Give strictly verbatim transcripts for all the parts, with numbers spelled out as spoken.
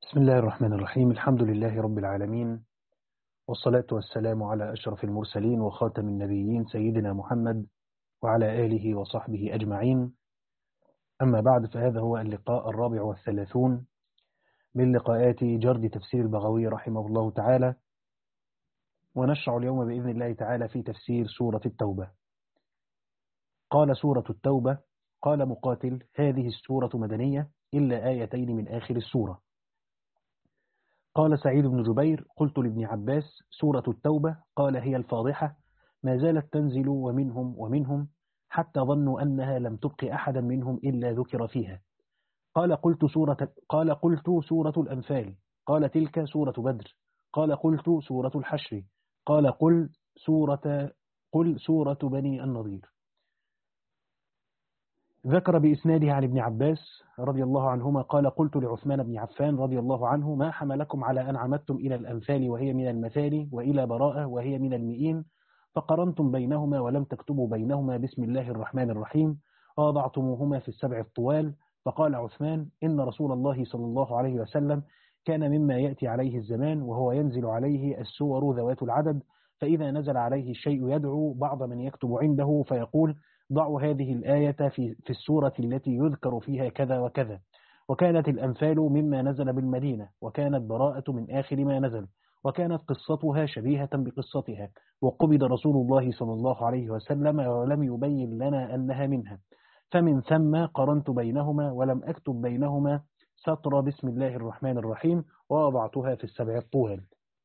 بسم الله الرحمن الرحيم. الحمد لله رب العالمين، والصلاة والسلام على أشرف المرسلين وخاتم النبيين سيدنا محمد وعلى آله وصحبه أجمعين. أما بعد، فهذا هو اللقاء الرابع والثلاثون من لقاءات جرد تفسير البغوي رحمه الله تعالى، ونشرع اليوم بإذن الله تعالى في تفسير سورة التوبة. قال سورة التوبة: قال مقاتل: هذه السورة مدنية إلا آيتين من آخر السورة. قال سعيد بن جبير: قلت لابن عباس: سورة التوبة. قال: هي الفاضحة، ما زالت تنزل ومنهم ومنهم حتى ظنوا أنها لم تبق أحدا منهم إلا ذكر فيها. قال: قلت سورة قال قلت سورة الأنفال. قال: تلك سورة بدر. قال: قلت سورة الحشر. قال: قل سورة قل سورة بني النضير. ذكر بإسناده عن ابن عباس رضي الله عنهما قال: قلت لعثمان بن عفان رضي الله عنه: ما حملكم على أن عمدتم إلى الأنفال وهي من المثاني، وإلى براءة وهي من المئين، فقرنتم بينهما ولم تكتبوا بينهما بسم الله الرحمن الرحيم، ووضعتموهما في السبع الطوال؟ فقال عثمان: إن رسول الله صلى الله عليه وسلم كان مما يأتي عليه الزمان وهو ينزل عليه السور ذوات العدد، فإذا نزل عليه الشيء يدعو بعض من يكتب عنده فيقول: ضعوا هذه الآية في, في السورة التي يذكر فيها كذا وكذا. وكانت الأنفال مما نزل بالمدينة، وكانت براءة من آخر ما نزل، وكانت قصتها شبيهة بقصتها، وقبض رسول الله صلى الله عليه وسلم ولم يبين لنا أنها منها، فمن ثم قرنت بينهما ولم أكتب بينهما سطر بسم الله الرحمن الرحيم، ووضعتها في السبع الطوال.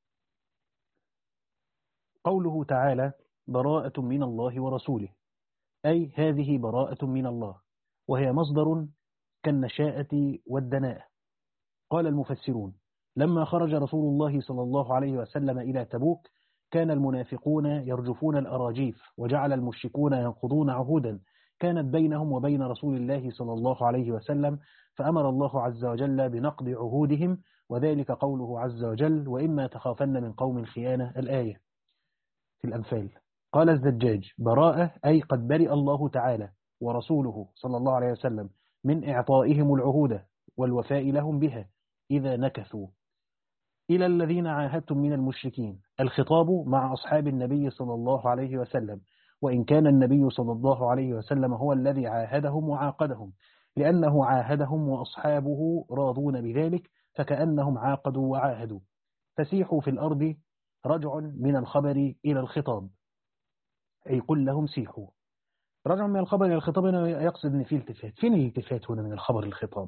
قوله تعالى: براءة من الله ورسوله، أي هذه براءة من الله، وهي مصدر كالنشاءة والدناءة. قال المفسرون: لما خرج رسول الله صلى الله عليه وسلم إلى تبوك كان المنافقون يرجفون الأراجيف، وجعل المشركون ينقضون عهودا كانت بينهم وبين رسول الله صلى الله عليه وسلم، فأمر الله عز وجل بنقض عهودهم، وذلك قوله عز وجل: وإما تخافن من قوم خيانة، الآية في الأنفال. قال الزجاج: براءة أي قد برئ الله تعالى ورسوله صلى الله عليه وسلم من إعطائهم العهود والوفاء لهم بها إذا نكثوا. إلى الذين عاهدتم من المشركين، الخطاب مع أصحاب النبي صلى الله عليه وسلم، وإن كان النبي صلى الله عليه وسلم هو الذي عاهدهم وعاقدهم، لأنه عاهدهم وأصحابه راضون بذلك، فكأنهم عاقدوا وعاهدوا. فسيحوا في الأرض رجع من الخبر إلى الخطاب، أي قل لهم سيحوا. رجع من الخبر إلى الخطاب هنا يقصد أن في التفات. فين الالتفات هنا من الخبر للخطاب؟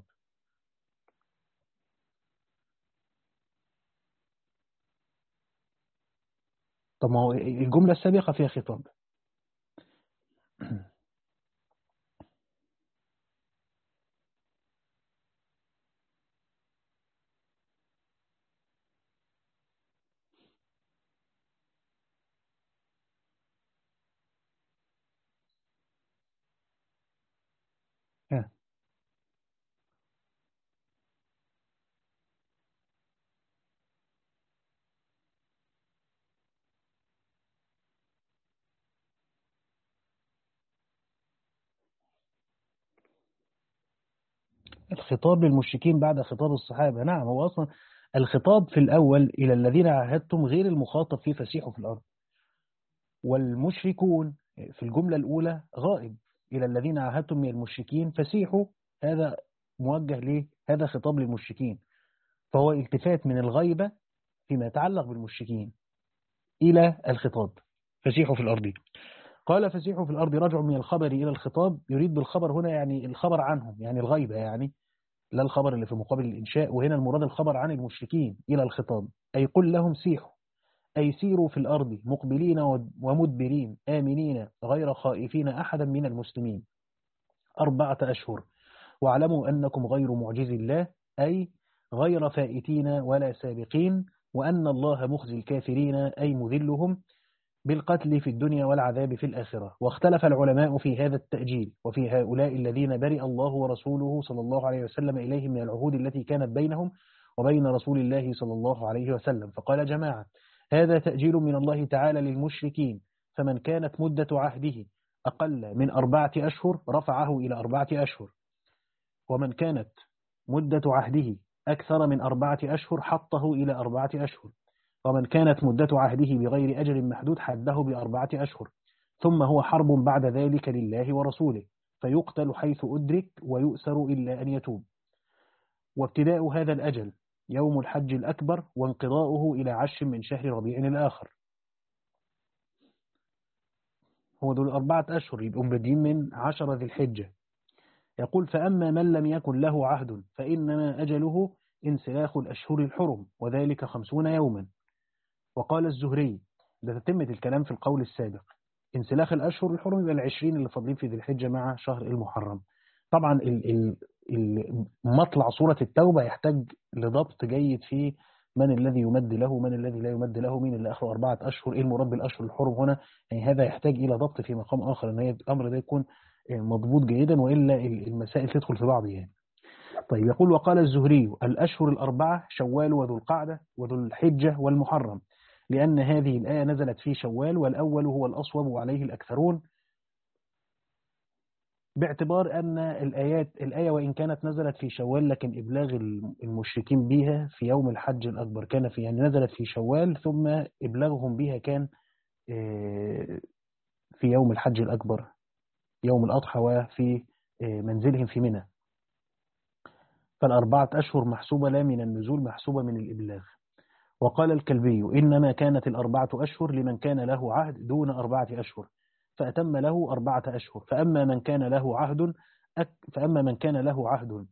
طب ما هو الجملة السابقة فيها خطاب. الخطاب للمشركين بعد خطاب الصحابة. نعم، هو أصلا الخطاب في الأول إلى الذين عاهدتم غير المخاطب فيه فسيحوا في الأرض، والمشركون في الجملة الأولى غائب: إلى الذين عاهدتم من المشركين فسيحوا. هذا موجه ليه؟ هذا خطاب للمشركين، فهو التفات من الغيبة فيما يتعلق بالمشركين إلى الخطاب: فسيحوا في الأرض. قال: فسيحوا في الأرض رجع من الخبر إلى الخطاب، يريد بالخبر هنا يعني الخبر عنهم، يعني الغيبة، يعني لا الخبر اللي في مقابل الإنشاء، وهنا المراد الخبر عن المشركين إلى الخطاب، أي قل لهم سيحوا، أي سيروا في الأرض مقبلين ومدبرين آمنين غير خائفين أحدا من المسلمين أربعة أشهر، واعلموا أنكم غير معجز الله، أي غير فائتين ولا سابقين، وأن الله مخزي الكافرين، أي مذلهم بالقتل في الدنيا والعذاب في الآخرة. واختلف العلماء في هذا التأجيل وفي هؤلاء الذين برئ الله ورسوله صلى الله عليه وسلم إليهم من العهود التي كانت بينهم وبين رسول الله صلى الله عليه وسلم. فقال جماعة: هذا تأجيل من الله تعالى للمشركين، فمن كانت مدة عهده أقل من أربعة أشهر رفعه إلى أربعة أشهر، ومن كانت مدة عهده أكثر من أربعة أشهر حطه إلى أربعة أشهر، ومن كانت مدة عهده بغير أجل محدود حده بأربعة أشهر، ثم هو حرب بعد ذلك لله ورسوله، فيقتل حيث أدرك ويؤسر إلا أن يتوب. وابتداء هذا الأجل يوم الحج الأكبر، وانقضاؤه إلى عشر من شهر ربيع الآخر. هو دول أربعة أشهر، يبقوا بادئين من عشر ذي الحجة. يقول: فأما من لم يكن له عهد فإنما أجله انسلاخ الأشهر الحرم، وذلك خمسون يوما. وقال الزهري، ده تتمة الكلام في القول السابق، انسلاخ الأشهر الحرم يبقى العشرين اللي فاضلين في ذي الحجة مع شهر المحرم. طبعا ال- ال- ال- مطلع سورة التوبة يحتاج لضبط جيد في من الذي يمد له، من الذي لا يمد له، مين اللي آخره أربعة أشهر، إيه المراد بالأشهر الحرم هنا. يعني هذا يحتاج إلى ضبط في مقام آخر، أن الأمر ده يكون مضبوط جيدا، وإلا المسائل تدخل في بعض يعني. طيب، يقول: وقال الزهري: الأشهر الأربعة شوال وذو القعدة وذو الحجة والمحرم، لأن هذه الآية نزلت في شوال، والأول هو الأصوب وعليه الأكثرون، باعتبار أن الآيات الآية وإن كانت نزلت في شوال، لكن إبلاغ المشركين بها في يوم الحج الأكبر كان في، يعني نزلت في شوال، ثم إبلاغهم بها كان في يوم الحج الأكبر، يوم الأضحى، وفي منزلهم في منى. فالأربعة أشهر محسوبة لا من النزول، محسوبة من الإبلاغ. وقال الكلبي: إنما كانت الأربعة أشهر لمن كان له عهد دون أربعة أشهر، فأتم له أربعة أشهر. فأما من كان له عهد فأما من كان له عهد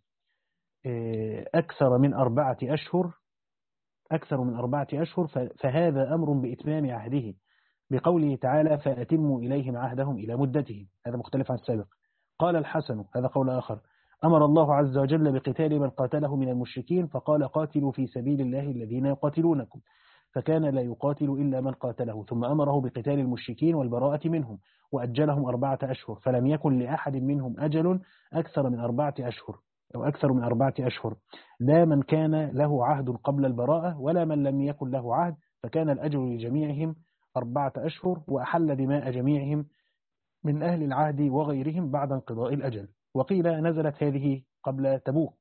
أكثر من أربعة أشهر أكثر من أربعة أشهر فهذا أمر بإتمام عهده، بقوله تعالى: فأتموا إليهم عهدهم إلى مدتهم. هذا مختلف عن السابق. قال الحسن، هذا قول آخر: أمر الله عز وجل بقتال من قاتله من المشركين، فقال: قاتلوا في سبيل الله الذين يقاتلونكم، فكان لا يقاتل إلا من قاتله، ثم أمره بقتال المشركين والبراءة منهم، وأجلهم أربعة أشهر، فلم يكن لأحد منهم أجل أكثر من أربعة أشهر أو أكثر من أربعة أشهر، لا من كان له عهد قبل البراءة ولا من لم يكن له عهد، فكان الأجل لجميعهم أربعة أشهر، وأحل دماء جميعهم من أهل العهد وغيرهم بعد انقضاء الأجل. وقيل نزلت هذه قبل تبوك.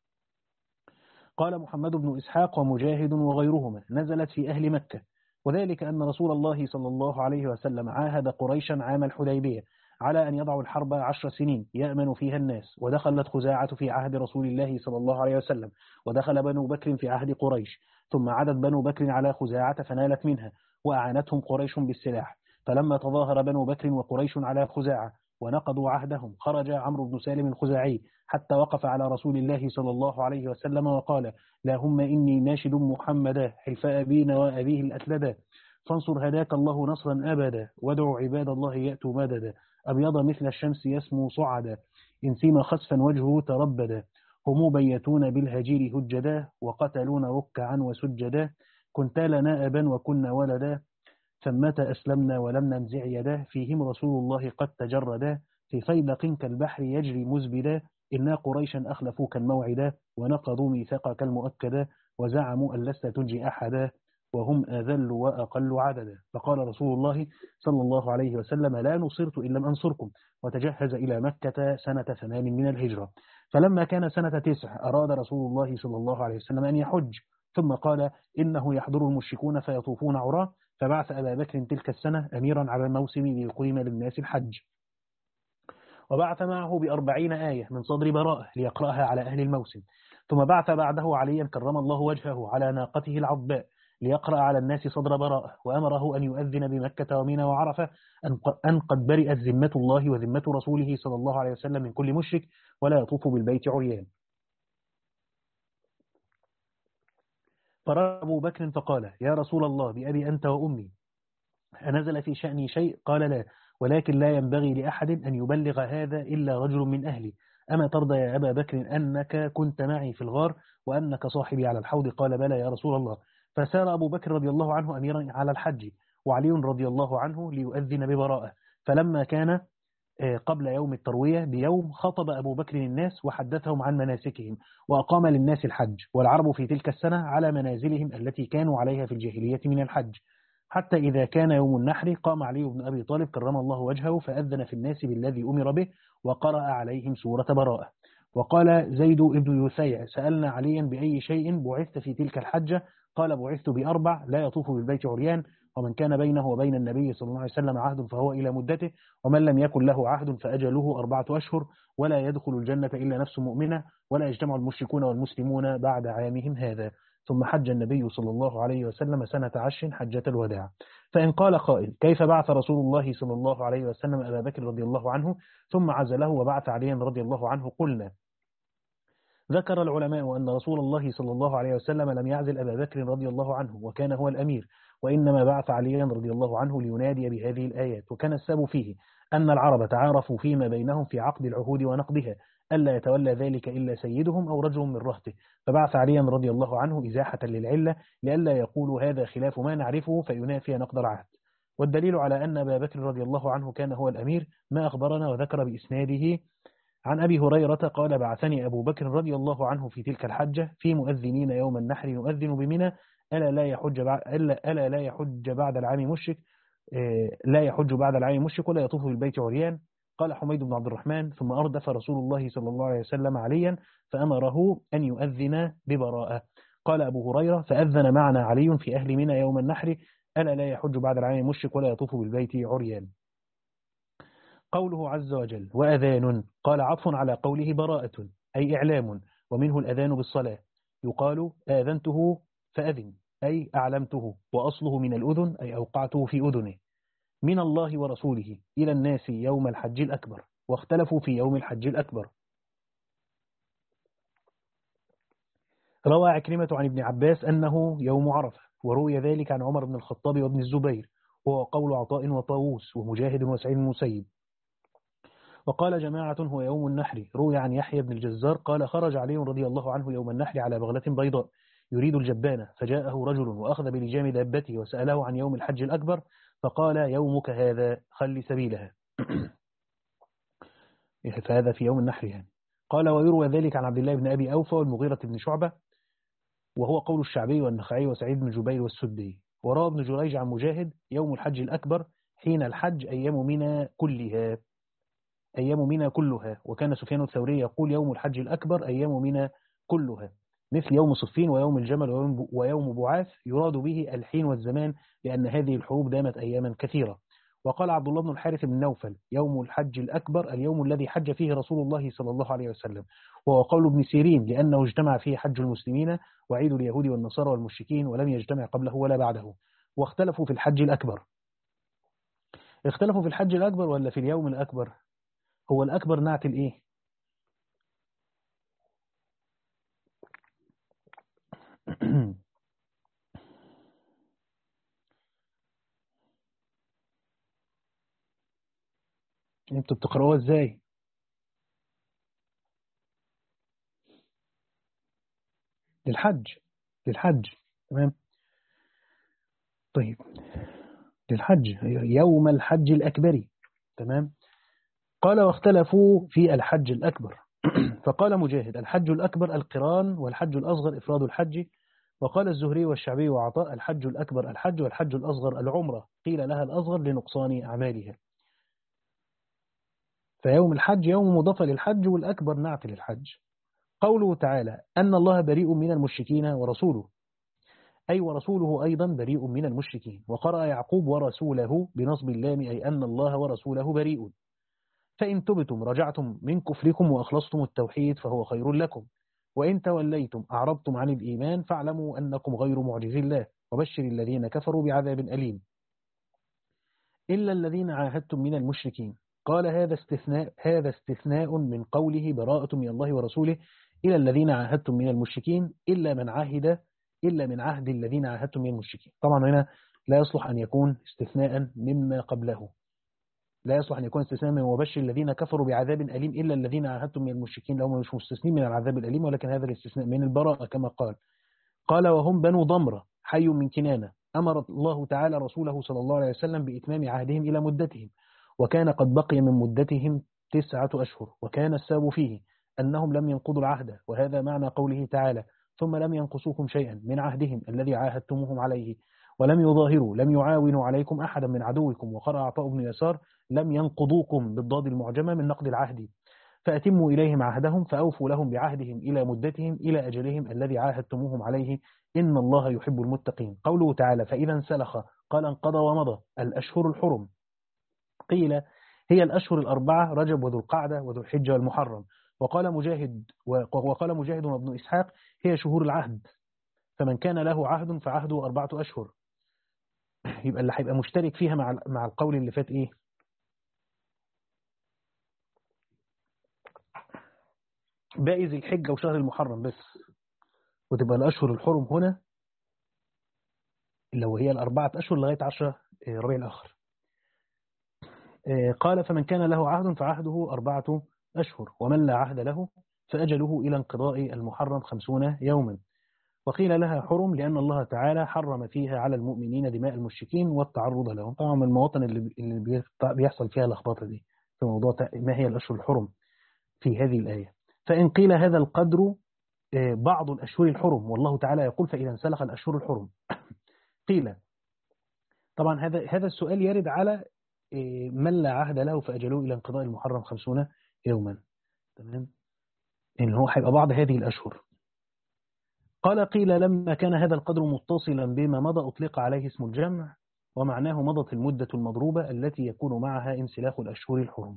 قال محمد بن إسحاق ومجاهد وغيرهما: نزلت في أهل مكة، وذلك أن رسول الله صلى الله عليه وسلم عاهد قريشا عام الحديبية على أن يضعوا الحرب عشر سنين يأمن فيها الناس، ودخلت خزاعة في عهد رسول الله صلى الله عليه وسلم، ودخل بنو بكر في عهد قريش، ثم عدت بنو بكر على خزاعة فنالت منها، وأعانتهم قريش بالسلاح. فلما تظاهر بنو بكر وقريش على خزاعة ونقضوا عهدهم، خرج عمرو بن سالم الخزاعي حتى وقف على رسول الله صلى الله عليه وسلم وقال: اللهم إني ناشد محمدا حلف أبينا وأبيه الأسلدا، فانصر هداك الله نصرا أبدا، وادعوا عباد الله يأتوا مددا، أبيض مثل الشمس يسمو صعدا، إن سيم خسفا وجهه تربدا، هم بيتون بالهجير هجدا، وقتلون ركعا وسجدا، كنت لنا أبا وكنا ولدا، ثمة أسلمنا ولم ننزع يدا، فيهم رسول الله قد تجردا، في فيلق كالبحر يجري مزبدا، إنا قريشا أخلفوك الموعدا، ونقضوا ميثاقك المؤكدا، وزعموا أن لست تنجي أحدا، وهم أذل وأقل عددا. فقال رسول الله صلى الله عليه وسلم: لا نصرت إن لم أنصركم، وتجهز إلى مكة سنة ثمان من الهجرة. فلما كان سنة تسع أراد رسول الله صلى الله عليه وسلم أن يحج، ثم قال: إنه يحضر المشركون فيطوفون عراه، فبعث أبا بكر تلك السنة أميرا على الموسم ليقيم للناس الحج، وبعث معه بأربعين آية من صدر براءة ليقرأها على أهل الموسم، ثم بعث بعده عليا كرم الله وجهه على ناقته العضباء ليقرأ على الناس صدر براءة، وأمره أن يؤذن بمكة ومنى وعرفة أن قد برئت ذمة الله وذمة رسوله صلى الله عليه وسلم من كل مشرك، ولا يطوف بالبيت عريان. فرأى أبو بكر فقال: يا رسول الله، بأبي أنت وأمي، أنزل في شأني شيء؟ قال: لا، ولكن لا ينبغي لأحد أن يبلغ هذا إلا رجل من أهلي. أما ترضى يا أبا بكر أنك كنت معي في الغار وأنك صاحبي على الحوض؟ قال: بلى يا رسول الله. فسار أبو بكر رضي الله عنه أميرا على الحج، وعلي رضي الله عنه ليؤذن ببراءة. فلما كان قبل يوم التروية بيوم، خطب أبو بكر الناس وحدثهم عن مناسكهم، وأقام للناس الحج، والعرب في تلك السنة على منازلهم التي كانوا عليها في الجاهلية من الحج، حتى إذا كان يوم النحر قام علي بن أبي طالب كرم الله وجهه فأذن في الناس بالذي أمر به، وقرأ عليهم سورة براءة. وقال زيد بن يسيع سألنا عليا بأي شيء بعثت في تلك الحجة؟ قال بعثت بأربع: لا يطوف بالبيت عريان، ومن كان بينه وبين النبي صلى الله عليه وسلم عهد فهو إلى مدته، ومن لم يكن له عهد فأجله أربعة أشهر، ولا يدخل الجنة إلا نفس مؤمنة، ولا يجتمع المشركون والمسلمون بعد عامهم هذا. ثم حج النبي صلى الله عليه وسلم سنة عشر حجة الوداع. فإن قال قائل: كيف بعث رسول الله صلى الله عليه وسلم أبا بكر رضي الله عنه ثم عزله وبعث عليا رضي الله عنه؟ قلنا: ذكر العلماء أن رسول الله صلى الله عليه وسلم لم يعزل أبا بكر رضي الله عنه وكان هو الأمير، وإنما بعث عليا رضي الله عنه لينادي بهذه الآيات. وكان السبب فيه أن العرب تعارفوا فيما بينهم في عقد العهود ونقضها ألا يتولى ذلك إلا سيدهم أو رجل من رهته، فبعث عليا رضي الله عنه إزاحة للعلة لئلا يقولوا هذا خلاف ما نعرفه فينافي نقض العهد. والدليل على أن أبا بكر رضي الله عنه كان هو الأمير ما أخبرنا وذكر بإسناده عن أبي هريرة قال: بعثني أبو بكر رضي الله عنه في تلك الحجة في مؤذنين يوم النحر نؤذن بمنى ألا لا يحج بعد ألا, ألا لا يحج بعد العام مشرك لا يحج بعد العام مشرك ولا يطوف بالبيت عريان. قال حميد بن عبد الرحمن: ثم أردف رسول الله صلى الله عليه وسلم عليا فأمره أن يؤذن ببراءة. قال أبو هريرة: فأذن معنا علي في أهل منى يوم النحر ألا لا يحج بعد العام مشرك ولا يطوف بالبيت عريان. قوله عز وجل: وأذان، قال عطف على قوله براءة أي إعلام، ومنه الأذان بالصلاة. يقال آذنته فأذن أي أعلمته، وأصله من الأذن أي أوقعته في أذنه. من الله ورسوله إلى الناس يوم الحج الأكبر، واختلفوا في يوم الحج الأكبر. روى عكرمة عن ابن عباس أنه يوم عرفة، وروي ذلك عن عمر بن الخطاب وابن الزبير، وهو قول عطاء وطاووس ومجاهد وسعيد المسيب. وقال جماعة هو يوم النحر. روي عن يحيى بن الجزار قال: خرج علي رضي الله عنه يوم النحر على بغلة بيضاء يريد الجبانة، فجاءه رجل وأخذ بلجام دابته وسأله عن يوم الحج الأكبر، فقال: يومك هذا، خل سبيلها. فهذا في يوم النحر يعني. قال: ويروى ذلك عن عبد الله بن أبي أوفى والمغيرة بن شعبة، وهو قول الشعبي والنخعي وسعيد بن جبير والسدي. وروى ابن جريج عن مجاهد: يوم الحج الأكبر حين الحج أيام منى كلها أيام منى كلها. وكان سفيان الثوري يقول: يوم الحج الأكبر أيام منى كلها، مثل يوم صفين ويوم الجمل ويوم بعاث، يراد به الحين والزمان لأن هذه الحروب دامت أياما كثيرة. وقال عبد الله بن الحارث بن نوفل: يوم الحج الأكبر اليوم الذي حج فيه رسول الله صلى الله عليه وسلم. وهو قول ابن سيرين لأنه اجتمع فيه حج المسلمين وعيد اليهود والنصارى والمشركين ولم يجتمع قبله ولا بعده. واختلفوا في الحج الأكبر. اختلفوا في الحج الأكبر ولا في اليوم الأكبر؟ هو الأكبر نعت الإيه؟ انتوا بتقرأوها ازاي؟ للحج للحج تمام. طيب للحج يوم الحج الأكبر تمام. قال: واختلفوا في الحج الأكبر. فقال مجاهد: الحج الأكبر القران، والحج الأصغر إفراد الحج. وقال الزهري والشعبي وعطاء: الحج الأكبر الحج، والحج الأصغر العمرة، قيل لها الأصغر لنقصان أعمالها. فيوم الحج يوم مضاف للحج، والأكبر نعت للحج. قوله تعالى: أن الله بريء من المشركين ورسوله، أي ورسوله أيضا بريء من المشركين. وقرأ يعقوب: ورسوله بنصب اللام، أي أن الله ورسوله بريء. فإن تبتم رجعتم من كفركم وأخلصتم التوحيد فهو خير لكم، وإن توليتم أعرضتم عن الإيمان فاعلموا أنكم غير معجز الله، وبشر الذين كفروا بعذاب أليم. إلا الذين عاهدتم من المشركين. قال: هذا استثناء هذا استثناء من قوله براءة من الله ورسوله إلى الذين عاهدتم من المشركين، إلا من عاهد إلا من عهد الذين عاهدتم من المشركين. طبعا هنا لا يصلح أن يكون استثناء مما قبله، لا يصلح أن يكون استثناء من وبشر الذين كفروا بعذاب أليم إلا الذين عاهدتم من المشركين، لهم مش مستثنين من العذاب الأليم، ولكن هذا الاستثناء من البراءة كما قال. قال: وهم بنو ضمرة حي من كنانة. أمر الله تعالى رسوله صلى الله عليه وسلم بإتمام عهدهم إلى مدتهم، وكان قد بقي من مدتهم تسعة أشهر، وكان السبب فيه أنهم لم ينقضوا العهد، وهذا معنى قوله تعالى: ثم لم ينقصوكم شيئا من عهدهم الذي عاهدتموهم عليه، ولم يظاهروا لم يعاونوا عليكم أحدا من عدوكم. وقرأ عطاء بن يسار: لم ينقضوكم بالضاد المعجمة من نقض العهد. فأتموا إليهم عهدهم فأوفوا لهم بعهدهم إلى مدتهم إلى أجلهم الذي عاهدتموهم عليه إن الله يحب المتقين. قوله تعالى فإذا انسلخ قال انقضى ومضى الأشهر الحرم، قيل هي الأشهر الأربعة رجب وذو القعدة وذو الحجة والمحرم. وقال مجاهد وقال مجاهد وابن إسحاق هي شهور العهد، فمن كان له عهد فعهده أربعة أشهر. يبقى اللي هيبقى مشترك فيها مع مع القول اللي فات إيه؟ باقي ذي الحجة وشهر المحرم بس، وتبقى الأشهر الحرم هنا لو هي الأربعة أشهر لغاية عشرة ربيع الآخر. قال فمن كان له عهد فعهده أربعة أشهر ومن لا عهد له فأجله إلى انقضاء المحرم خمسون يوما. وقيل لها حرم لأن الله تعالى حرم فيها على المؤمنين دماء المشركين والتعرض لهم. طبعا من المواطن اللي بيحصل فيها لخبطة دي في موضوع ما هي الأشهر الحرم في هذه الآية. فإن قيل هذا القدر بعض الأشهر الحرم والله تعالى يقول فإذا انسلخ الأشهر الحرم، قيل طبعا هذا هذا السؤال يرد على من لا عهد له فأجلوه إلى انقضاء المحرم خمسون يوما، تمام، إن هو هيبقى بعض هذه الأشهر. قال قيل لما كان هذا القدر متصلا بما مضى أطلق عليه اسم الجمع ومعناه مضت المدة المضروبة التي يكون معها انسلاخ الأشهر الحرم.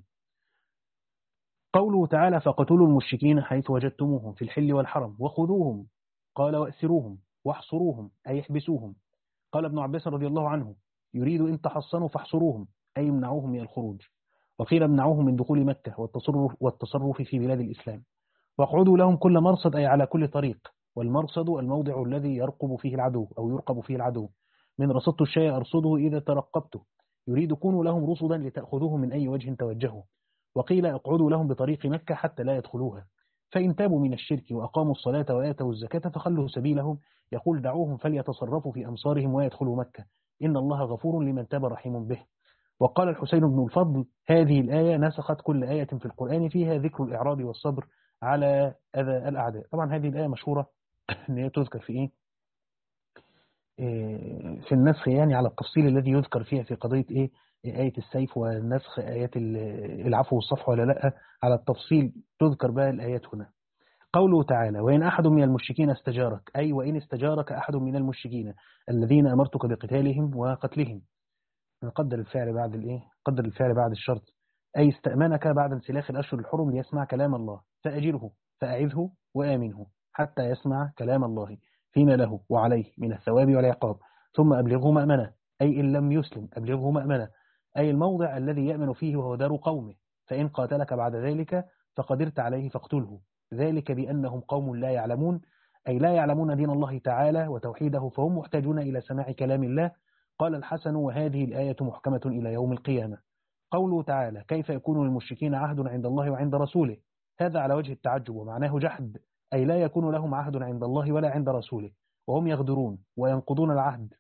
قوله تعالى فقتلوا المشركين حيث وجدتموهم في الحل والحرم وخذوهم، قال وأسروهم واحصروهم أي احبسوهم. قال ابن عباس رضي الله عنه يريد إن تحصنوا فاحصروهم أي امنعوهم من الخروج. وقيل امنعوهم من دخول مكة والتصرف, والتصرف في بلاد الإسلام. واقعدوا لهم كل مرصد أي على كل طريق، والمرصد الموضع الذي يرقب فيه العدو أو يرقب فيه العدو. من رصدت الشيء أرصده إذا ترقبته، يريد كونوا لهم رصدا لتأخذوه من أي وجه توجهوا. وقيل اقعدوا لهم بطريق مكة حتى لا يدخلوها، فإن تابوا من الشرك وأقاموا الصلاة وآتوا الزكاة فخلوا سبيلهم. يقول دعوهم فليتصرفوا في أمصارهم ويدخلوا مكة إن الله غفور لمن تاب رحيم به. وقال الحسين بن الفضل هذه الآية نسخت كل آية في القرآن فيها ذكر الإعراض والصبر على أذى الأعداء. طبعا هذه الآية مشهورة أن هي تذكر في إيه؟ في النسخ، يعني على التفصيل الذي يذكر فيها في قضية إيه؟ آية السيف والنسخ آيات العفو والصفح ولا لا، على التفصيل تذكر بقى الآيات هنا. قوله تعالى وإن أحد من المشركين استجارك أي وإن استجارك أحد من المشركين الذين أمرتك بقتالهم وقتلهم. نقدر الفعل بعد الإيه؟ قدر الفعل بعد الشرط، أي استأمنك بعد انسلاخ الأشهر الحرم ليسمع كلام الله فأجره فأعذه وآمنه حتى يسمع كلام الله فيما له وعليه من الثواب والعقاب، ثم أبلغه مأمنة أي إن لم يسلم أبلغه مأمنة أي الموضع الذي يأمن فيه وهو دار قومه. فإن قاتلك بعد ذلك فقدرت عليه فاقتله، ذلك بأنهم قوم لا يعلمون أي لا يعلمون دين الله تعالى وتوحيده فهم محتاجون إلى سماع كلام الله. قال الحسن وهذه الآية محكمة إلى يوم القيامة. قوله تعالى كيف يكون للمشركين عهد عند الله وعند رسوله، هذا على وجه التعجب ومعناه جحد أي لا يكون لهم عهد عند الله ولا عند رسوله وهم يغدرون وينقضون العهد.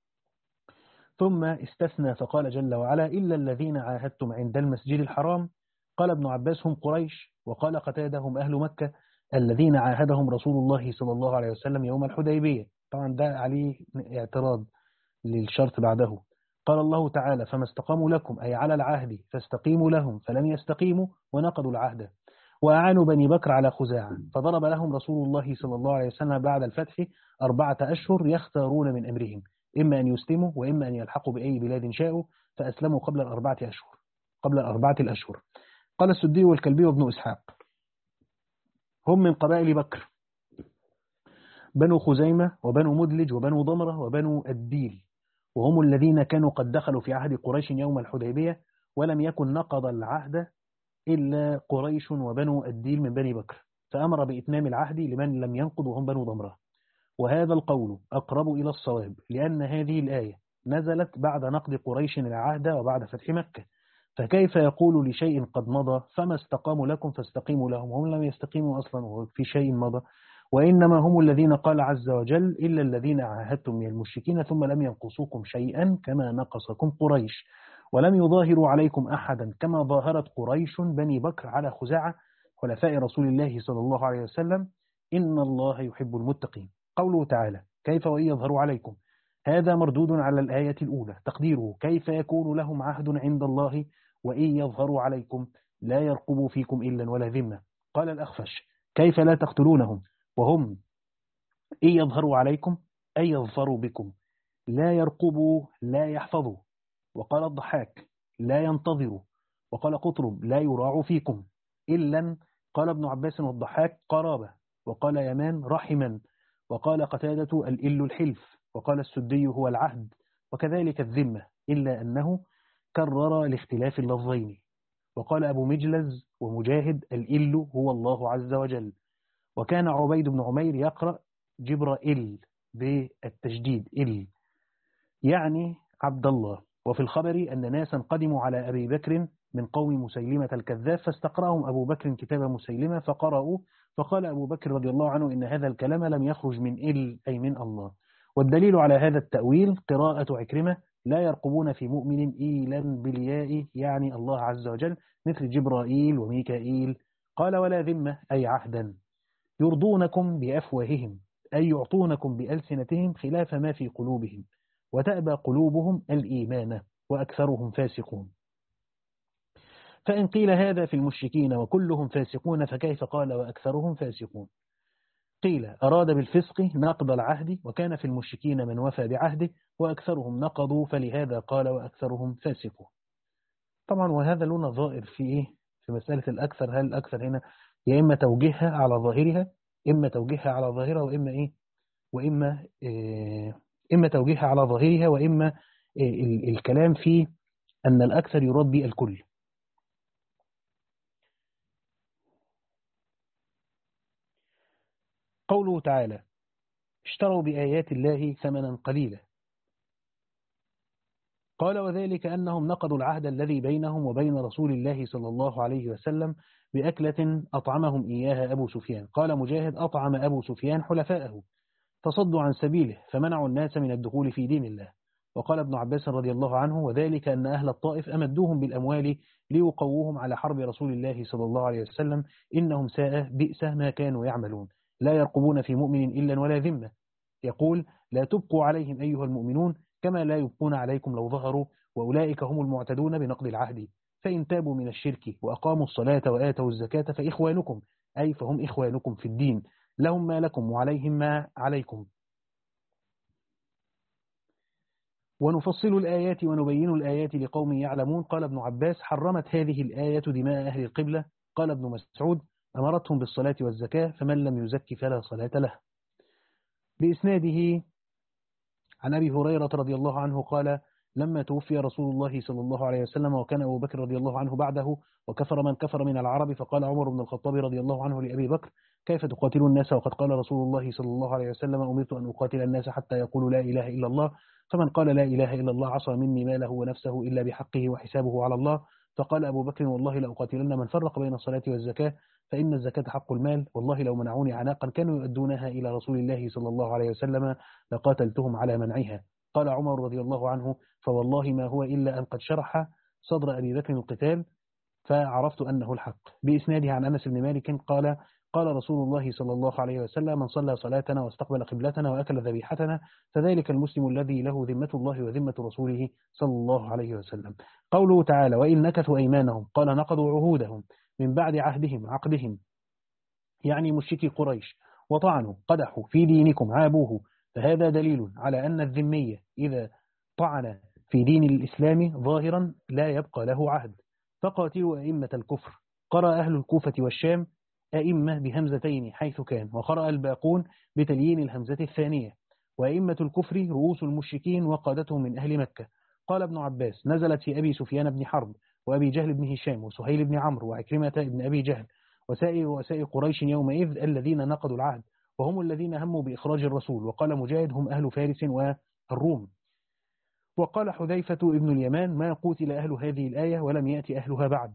ثم استثنى فقال جل وعلا إلا الذين عاهدتم عند المسجد الحرام. قال ابن عباس هم قريش، وقال قتادة هم أهل مكة الذين عاهدهم رسول الله صلى الله عليه وسلم يوم الحديبية. طبعا ده عليه اعتراض للشرط بعده. قال الله تعالى فما استقاموا لكم أي على العهد فاستقيموا لهم فلم يستقيموا ونقضوا العهد. وأعانوا بني بكر على خزاعة فضرب لهم رسول الله صلى الله عليه وسلم بعد الفتح أربعة أشهر يختارون من أمرهم إما أن يسلموا وإما أن يلحقوا بأي بلاد شاءوا، فأسلموا قبل الأربعة أشهر قبل الأربعة الأشهر. قال السدي والكلبي وابن إسحاق هم من قبائل بكر بنو خزيمة وبنو مدلج وبنو ضمرة وبنو الديل، وهم الذين كانوا قد دخلوا في عهد قريش يوم الحديبية، ولم يكن نقض العهد إلا قريش وبنو الديل من بني بكر، فأمر بإتمام العهد لمن لم ينقض وهم بنو ضمرة. وهذا القول أقرب إلى الصواب لأن هذه الآية نزلت بعد نقض قريش العهد وبعد فتح مكة، فكيف يقول لشيء قد مضى فما استقاموا لكم فاستقيموا لهم، هم لم يستقيموا أصلا وفي شيء مضى. وإنما هم الذين قال عز وجل إلا الذين عاهدتم من المشركين ثم لم ينقصوكم شيئا كما نقصكم قريش ولم يظاهروا عليكم أحدا كما ظاهرت قريش بني بكر على خزاعة خلفاء رسول الله صلى الله عليه وسلم إن الله يحب المتقين. قوله تعالى كيف وإن يظهروا عليكم، هذا مردود على الآية الأولى تقديره كيف يكون لهم عهد عند الله وإن يظهروا عليكم، لا يرقبوا فيكم إلا ولا ذمة. قال الأخفش كيف لا تقتلونهم وهم إن يظهروا عليكم أي يظفروا بكم، لا يرقبوا لا يحفظوا. وقال الضحاك لا ينتظروا. وقال قطرب لا يراعوا فيكم إلا. قال ابن عباس والضحاك قرابة. وقال يمان رحما. وقال قتادة الإل الحلف. وقال السدي هو العهد، وكذلك الذمة، إلا أنه كرر لاختلاف اللفظين. وقال أبو مجلز ومجاهد الإل هو الله عز وجل. وكان عبيد بن عمير يقرأ جبرائيل بالتجديد إل، يعني عبد الله. وفي الخبر أن ناسا قدموا على أبي بكر من قوم مسيلمة الكذاب فاستقرأهم أبو بكر كتاب مسيلمة فقرأوا، فقال أبو بكر رضي الله عنه إن هذا الكلام لم يخرج من إل أي من الله. والدليل على هذا التأويل قراءة عكرمة لا يرقبون في مؤمن إيلا بالياء، يعني الله عز وجل، مثل جبرائيل وميكائيل. قال ولا ذمة أي عهدا. يرضونكم بأفواههم أي يعطونكم بألسنتهم خلاف ما في قلوبهم، وتأبى قلوبهم الإيمان وأكثرهم فاسقون. فإن قيل هذا في المشركين وكلهم فاسقون فكيف قال وأكثرهم فاسقون؟ قيل أراد بالفسق نقض العهد، وكان في المشركين من وفى بعهده وأكثرهم نقضوا، فلهذا قال وأكثرهم فاسقون. طبعا وهذا له نظائر في إيه؟ في مسألة الأكثر. هل الأكثر هنا يا إما توجيهها على ظاهرها، إما توجيهها على ظاهرها وإما إيه وإما إيه إما توجيهها على ظاهرها وإما إيه الكلام فيه أن الأكثر يراد به الكل. قوله تعالى اشتروا بآيات الله ثمنا قليلا. قال وذلك أنهم نقضوا العهد الذي بينهم وبين رسول الله صلى الله عليه وسلم بأكلة أطعمهم إياها أبو سفيان. قال مجاهد أطعم أبو سفيان حلفاءه فصدوا عن سبيله فمنعوا الناس من الدخول في دين الله. وقال ابن عباس رضي الله عنه وذلك أن أهل الطائف أمدوهم بالأموال ليقووهم على حرب رسول الله صلى الله عليه وسلم، إنهم ساء بئس ما كانوا يعملون. لا يرقبون في مؤمن إلا ولا ذمة. يقول لا تبقوا عليهم أيها المؤمنون كما لا يبقون عليكم لو ظهروا، وأولئك هم المعتدون بنقض العهد. فإن تابوا من الشرك وأقاموا الصلاة وآتوا الزكاة فإخوانكم، أي فهم إخوانكم في الدين، لهم ما لكم وعليهم ما عليكم. ونفصل الآيات ونبين الآيات لقوم يعلمون. قال ابن عباس حرمت هذه الآية دماء أهل القبلة. قال ابن مسعود أمرتهم بالصلاة والزكاة فمن لم يزك فلا صلاة له. بإسناده عن أبي هريرة رضي الله عنه قال لما توفي رسول الله صلى الله عليه وسلم وكان أبو بكر رضي الله عنه بعده وكفر من كفر من العرب، فقال عمر بن الخطاب رضي الله عنه لأبي بكر كيف تقاتل الناس وقد قال رسول الله صلى الله عليه وسلم أمرت أن أقاتل الناس حتى يقولوا لا إله إلا الله، فمن قال لا إله إلا الله عصى مني ماله ونفسه إلا بحقه وحسابه على الله. فقال أبو بكر والله لأقاتلن من فرق بين الصلاة والزكاة فإن الزكاة حق المال، والله لو منعوني عناقا كانوا يؤدونها إلى رسول الله صلى الله عليه وسلم لقاتلتهم على منعها. قال عمر رضي الله عنه فوالله ما هو إلا أن قد شرح صدر أبي بكر القتال فعرفت أنه الحق. بإسناده عن أنس بن مالك قال قال رسول الله صلى الله عليه وسلم من صلى صلاتنا واستقبل قبلتنا وأكل ذبيحتنا فذلك المسلم الذي له ذمة الله وذمة رسوله صلى الله عليه وسلم. قوله تعالى وإن نكثوا أيمانهم قال نقضوا عهودهم من بعد عهدهم عقدهم، يعني مشركي قريش، وطعنوا قدحوا في دينكم عابوه، فهذا دليل على أن الذمية إذا طعن في دين الإسلام ظاهرا لا يبقى له عهد. فقاتلوا أئمة الكفر. قرأ أهل الكوفة والشام أئمة بهمزتين حيث كان، وقرأ الباقون بتليين الهمزة الثانية. وأئمة الكفر رؤوس المشركين وقادتهم من أهل مكة. قال ابن عباس نزلت في أبي سفيان بن حرب وأبي جهل بن هشام وسهيل بن عمرو وعكرمة بن أبي جهل وسائر وسائر قريش يومئذ الذين نقضوا العهد وهم الذين هموا بإخراج الرسول. وقال مجاهد هم أهل فارس والروم. وقال حذيفة ابن اليمان ما قتل أهل هذه الآية ولم يأتي أهلها بعد،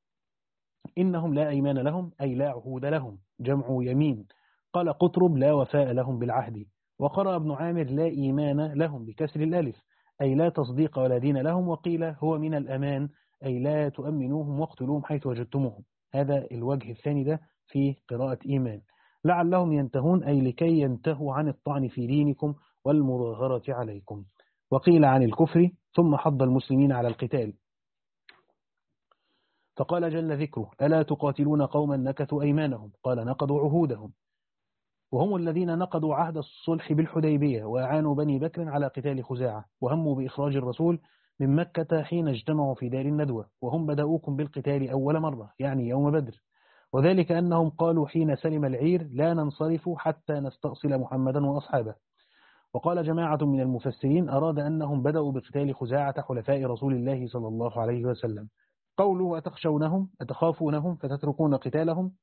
إنهم لا أيمان لهم أي لا عهود لهم، جمع يمين. قال قطرب لا وفاء لهم بالعهد. وقرأ ابن عامر لا إيمان لهم بكسر الألف أي لا تصديق ولا دين لهم. وقيل هو من الأمان أي لا تؤمنوهم واقتلوهم حيث وجدتموهم. هذا الوجه الثاني ده في قراءة إيمان. لعلهم ينتهون أي لكي ينتهوا عن الطعن في دينكم والمظاهرة عليكم. وقيل عن الكفر ثم حض المسلمين على القتال. فقال جل ذكره: ألا تقاتلون قوما نكثوا أيمانهم؟ قال: نقضوا عهودهم، وهم الذين نقضوا عهد الصلح بالحديبية وأعانوا بني بكر على قتال خزاعة، وهموا بإخراج الرسول من مكة حين اجتمعوا في دار الندوة، وهم بدأوكم بالقتال أول مرة، يعني يوم بدر، وذلك أنهم قالوا حين سلم العير: لا ننصرف حتى نستأصل محمدا وأصحابه. وقال جماعة من المفسرين: أراد أنهم بدأوا بقتال خزاعة حلفاء رسول الله صلى الله عليه وسلم. قوله: أتخشونهم أتخافونهم فتتركون قتالهم،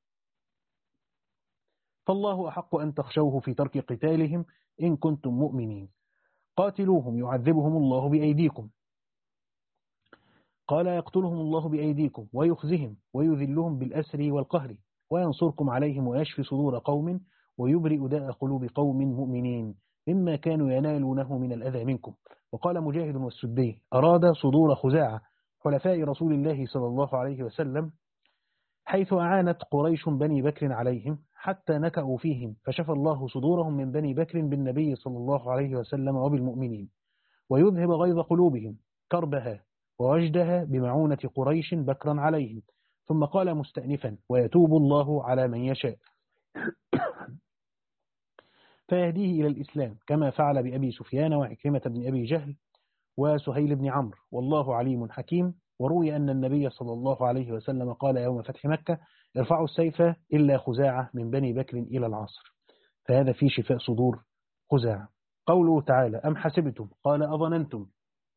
فالله أحق أن تخشوه في ترك قتالهم إن كنتم مؤمنين. قاتلوهم يعذبهم الله بأيديكم. قال: يقتلهم الله بأيديكم ويخزهم ويذلهم بالأسر والقهر، وينصركم عليهم ويشفي صدور قوم ويبرئ داء قلوب قوم مؤمنين مما كانوا ينالونه من الأذى منكم. وقال مجاهد والسدي: أراد صدور خزاعة حلفاء رسول الله صلى الله عليه وسلم، حيث أعانت قريش بني بكر عليهم حتى نكأوا فيهم، فشفى الله صدورهم من بني بكر بالنبي صلى الله عليه وسلم وبالمؤمنين، ويذهب غيظ قلوبهم كربها ووجدها بمعونة قريش بكرا عليهم. ثم قال مستأنفا: ويتوب الله على من يشاء فيهديه إلى الإسلام، كما فعل بأبي سفيان وعكرمة بن أبي جهل وسهيل بن عمرو، والله عليم حكيم. وروي أن النبي صلى الله عليه وسلم قال يوم فتح مكة: ارفعوا السيف إلا خزاعة من بني بكر إلى العصر. فهذا في شفاء صدور خزاعة. قوله تعالى: أم حسبتم، قال: أظننتم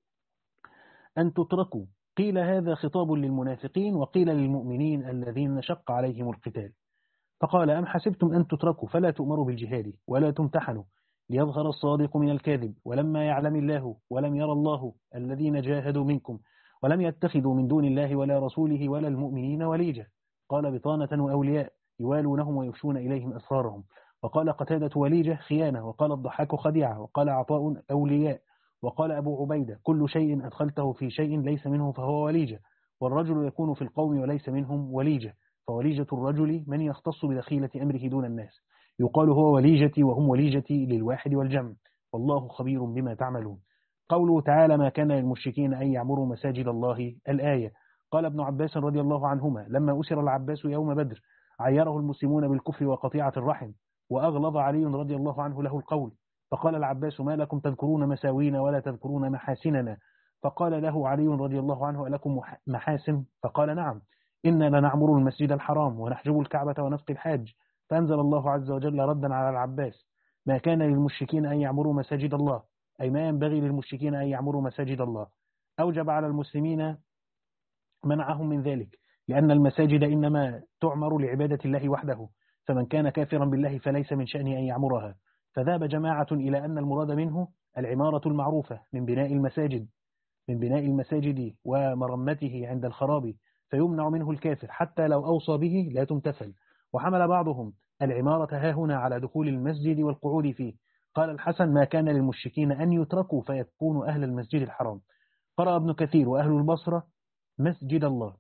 أن تتركوا. قيل هذا خطاب للمنافقين، وقيل للمؤمنين الذين شق عليهم القتال. فقال: أم حسبتم أن تتركوا فلا تؤمروا بالجهاد ولا تمتحنوا ليظهر الصادق من الكاذب، ولما يعلم الله ولم يرى الله الذين جاهدوا منكم ولم يتخذوا من دون الله ولا رسوله ولا المؤمنين وليجة. قال: بطانة وأولياء يوالونهم ويفشون إليهم أسرارهم. وقال قتادة: وليجة خيانة. وقال الضحاك: خديعة. وقال عطاء: أولياء. وقال أبو عبيدة: كل شيء أدخلته في شيء ليس منه فهو وليجة. والرجل يكون في القوم وليس منهم وليجة، فوليجة الرجل من يختص بدخيلة أمره دون الناس، يقال هو وليجتي وهم وليجتي للواحد والجمع، والله خبير بما تعملون. قوله تعالى: ما كان للمشركين أن يعمروا مساجد الله، الآية. قال ابن عباس رضي الله عنهما: لما أسر العباس يوم بدر عيره المسلمون بالكفر وقطيعة الرحم، وأغلظ علي رضي الله عنه له القول، فقال العباس: ما لكم تذكرون مساوينا ولا تذكرون محاسننا؟ فقال له علي رضي الله عنه: ألكم محاسن؟ فقال: نعم، إنا لنعمر المسجد الحرام ونحجب الكعبة ونسقي الحاج. فأنزل الله عز وجل ردا على العباس: ما كان للمشركين أن يعمروا مساجد الله، أي ما ينبغي للمشركين أن يعمروا مساجد الله. أوجب على المسلمين منعهم من ذلك، لأن المساجد إنما تعمر لعبادة الله وحده، فمن كان كافرا بالله فليس من شأنه أن يعمرها. فذهب جماعة إلى أن المراد منه العمارة المعروفة من بناء المساجد من بناء المساجد ومرمته عند الخراب، فيمنع منه الكافر حتى لو أوصى به لا تمتثل. وحمل بعضهم العمارة هاهنا على دخول المسجد والقعود فيه. قال الحسن: ما كان للمشركين أن يتركوا فيكونوا أهل المسجد الحرام. قرأ ابن كثير وأهل البصرة: مسجد الله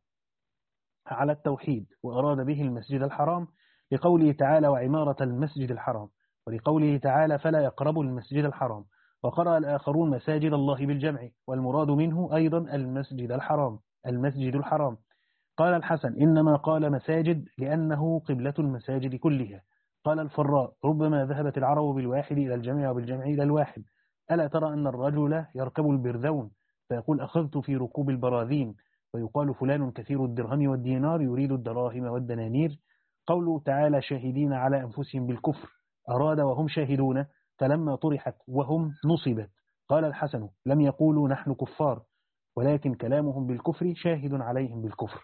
على التوحيد، وأراد به المسجد الحرام لقوله تعالى: وعمارة المسجد الحرام، ولقوله تعالى: فلا يقربوا المسجد الحرام. وقرأ الآخرون مساجد الله بالجمع، والمراد منه أيضا المسجد الحرام المسجد الحرام. قال الحسن: إنما قال مساجد لأنه قبلة المساجد كلها. قال الفراء: ربما ذهبت العرب بالواحد إلى الجمع وبالجمع إلى الواحد. ألا ترى أن الرجل يركب البرذون فيقول: أخذت في ركوب البراذين، ويقال فلان كثير الدرهم والدينار يريد الدراهم والدنانير. قوله تعالى: شاهدين على أنفسهم بالكفر، أراد وهم شاهدون، فلما طرحت وهم نصبت. قال الحسن: لم يقولوا نحن كفار، ولكن كلامهم بالكفر شاهد عليهم بالكفر.